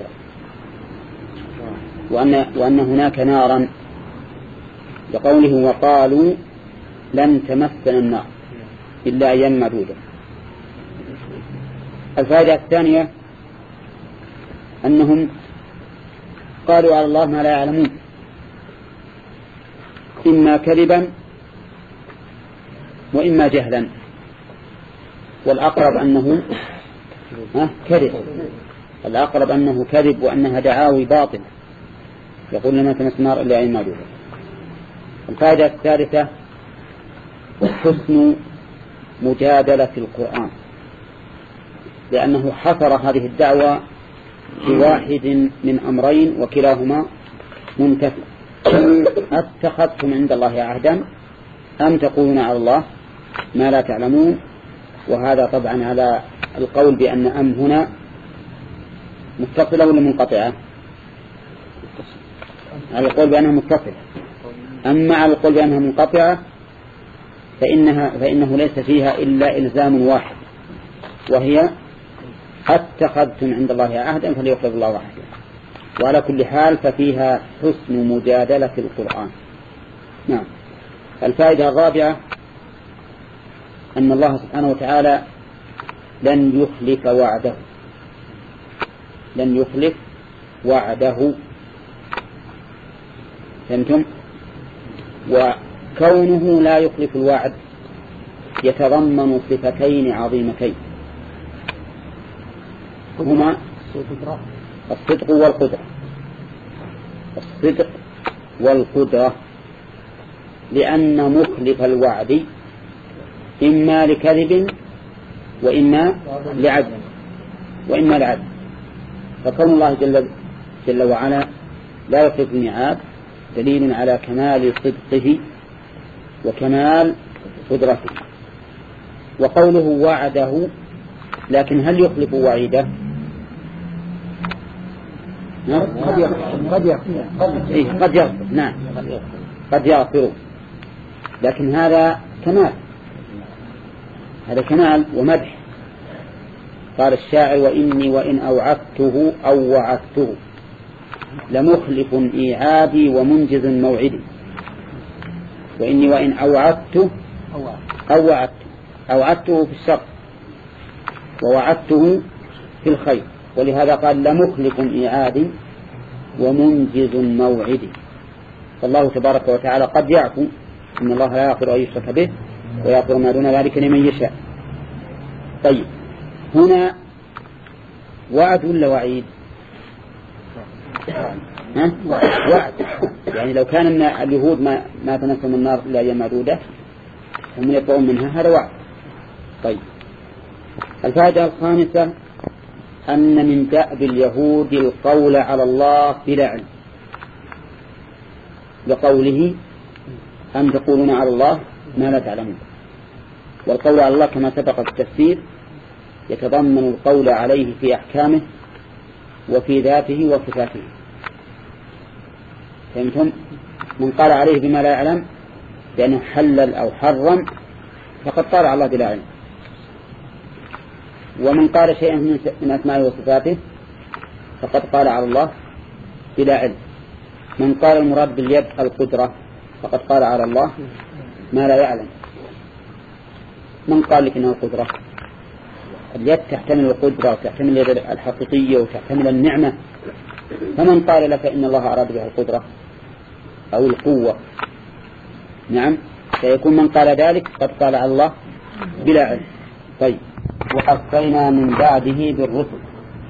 وأن, وأن هناك نارا لقوله وقالوا لن تمسنا النار إلا أيام معدودة. الفائدة الثانية أنهم قالوا على الله ما لا يعلمون إما كذبا وإما جهلا، والأقرب أنه كذب، الأقرب أنه كذب وأنها دعاوي باطلة، يقول لما تمس النار إلا أيام معدودة. الفائدة الثالثة حسن مجادلة القرآن، لأنه حصر هذه الدعوة في واحد من أمرين وكلاهما منتفي: اتخذتم عند الله عهدا أم تقولون على الله ما لا تعلمون. وهذا طبعا على القول بأن أم هنا متصلة ولا منقطعة؟ على القول بأنها متصلة. أما على القول بأنها منقطعة فإنها فإنه ليس فيها إلا إلزام واحد، وهي اتخذتم عند الله عهدا فليخلف الله عهدا. وعلى كل حال ففيها حسن مجادلة القرآن. نعم. الفائدة الرابعة أن الله سبحانه وتعالى لن يخلف وعده، لن يخلف وعده. فهمتم؟ وكونه لا يخلف الوعد يتضمن صفتين عظيمتين هما الصدق والقدرة. الصدق والقدرة، لأن مخلف الوعد إما لكذب وإما لعدل وإما لعدل. فكون الله جل, جل وعلا لا يخلف الميعاد دليل على كمال صدقه وكمال قدرته. وقوله وعده، لكن هل يخلف وعيده؟ قد يغفر قد يغفر قد يغفر نعم قد يغفر، لكن هذا كمال، هذا كمال ومدح. قال الشاعر: وإني وإن أوعدته أو وعدته لمخلف إيعادي ومنجز موعدي. وإني وإن أوعدته أو وعدته، أوعدته في الشر ووعدته في الخير، ولهذا قال لمخلف إيعادي ومنجز موعدي. فالله تبارك وتعالى قد يعفو، إن الله لا يغفر أن يشرك به ويغفر ما دون ذلك لمن يشاء. طيب هنا وعد ولا وعيد؟ ها؟ وعد. يعني لو كان اليهود ما, ما تنسوا من النار إلا أيام معدودة هم يطلعون منها، هذا وعد. طيب الفائدة الخامسة أن من دأب اليهود القول على الله بلا علم، لقوله أم تقولون على الله ما لا تعلمون. والقول على الله كما سبق في التفسير يتضمن القول عليه في أحكامه وفي ذاته وصفاته. فهمتم؟ من قال عليه بما لا يعلم لأنه حلل أو حرم فقد قال على الله بلا علم. ومن قال شيئا من أسمائه وصفاته فقد قال على الله بلا علم. من قال المراد باليد القدرة فقد قال على الله ما لا يعلم. من قال لك إنه القدرة؟ اليد تحتمل القدرة وتحتمل اليد الحقيقية وتحتمل النعمة. فمن قال لك إن الله أراد بها القدرة أو القوة، نعم، فيكون من قال ذلك قد قال على الله بلا علم. طيب وقفينا من بعده بالرسل،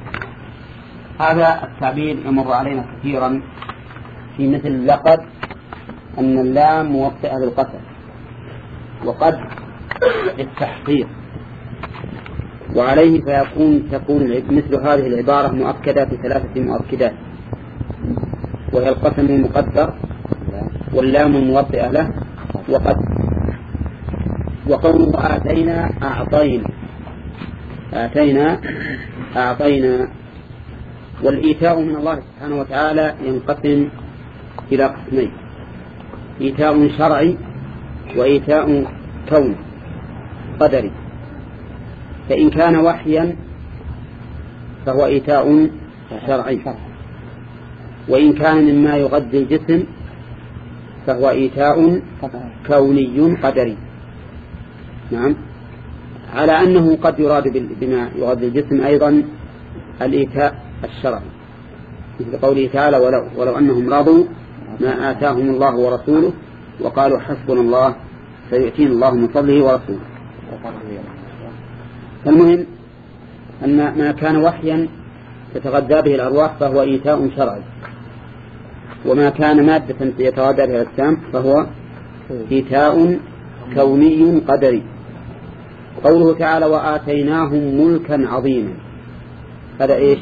هذا التعبير يمر علينا كثيرا في مثل لقد أن اللام موطئة للقسم، وقد للتحقيق. وعليه فيكون تكون مثل هذه العبارة مؤكدة بثلاثة مؤكدات، وهي القسم المقدر واللام الموطئة له وقد. وقوله آتينا أعطينا آتينا أعطينا. والإيتاء من الله سبحانه وتعالى ينقسم إلى قسمين: إيتاء شرعي وإيتاء كوني قدري. فإن كان وحيا فهو إيتاء شرعي، وإن كان مما يغذي الجسم فهو إيتاء كوني قدري. نعم، على أنه قد يراد بما يغذي الجسم أيضا الإيتاء الشرعي، مثل قوله تعالى: ولو, ولو أنهم رضوا ما آتاهم الله ورسوله وقالوا حسبنا الله سيؤتينا الله من فضله ورسوله. فالمهم أن ما كان وحيا تتغذى به الأرواح فهو إيتاء شرعي، وما كان مادة يتغذى بها الأجسام فهو إيتاء كوني قدري. قوله تعالى: وآتيناهم ملكا عظيما، هذا إيش؟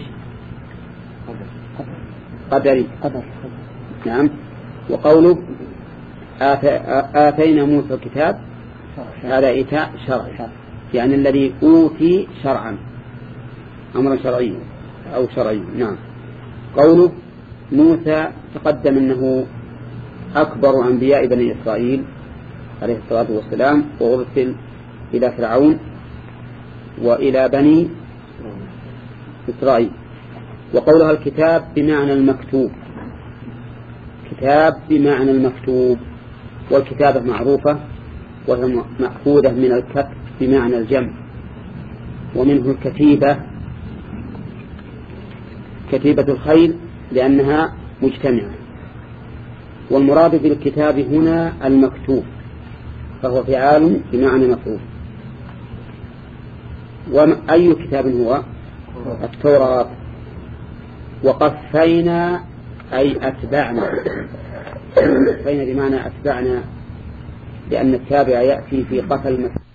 قدري. نعم. وقوله آتينا موسى الكتاب، هذا إيتاء شرعي، يعني الذي أوتي شرعا، أمرا شرعيا أو شرعي. نعم. قوله موسى تقدم أنه أكبر أنبياء بني إسرائيل عليه الصلاة والسلام، وأرسل إلى فرعون وإلى بني إسرائيل. وقولها الكتاب بمعنى المكتوب، كتاب بمعنى المكتوب، والكتابة معروفة وهي مأخوذة من الكتب بمعنى الجمع، ومنه الكتيبة كتيبة الخيل لأنها مجتمعة. والمراد بالكتاب هنا المكتوب، فهو فعال بمعنى مفعول. وأي كتاب هو؟ التوراة. وقفينا أي أتبعنا، قفينا بمعنى أتبعنا، لأن التابع يأتي في قفل المسجد.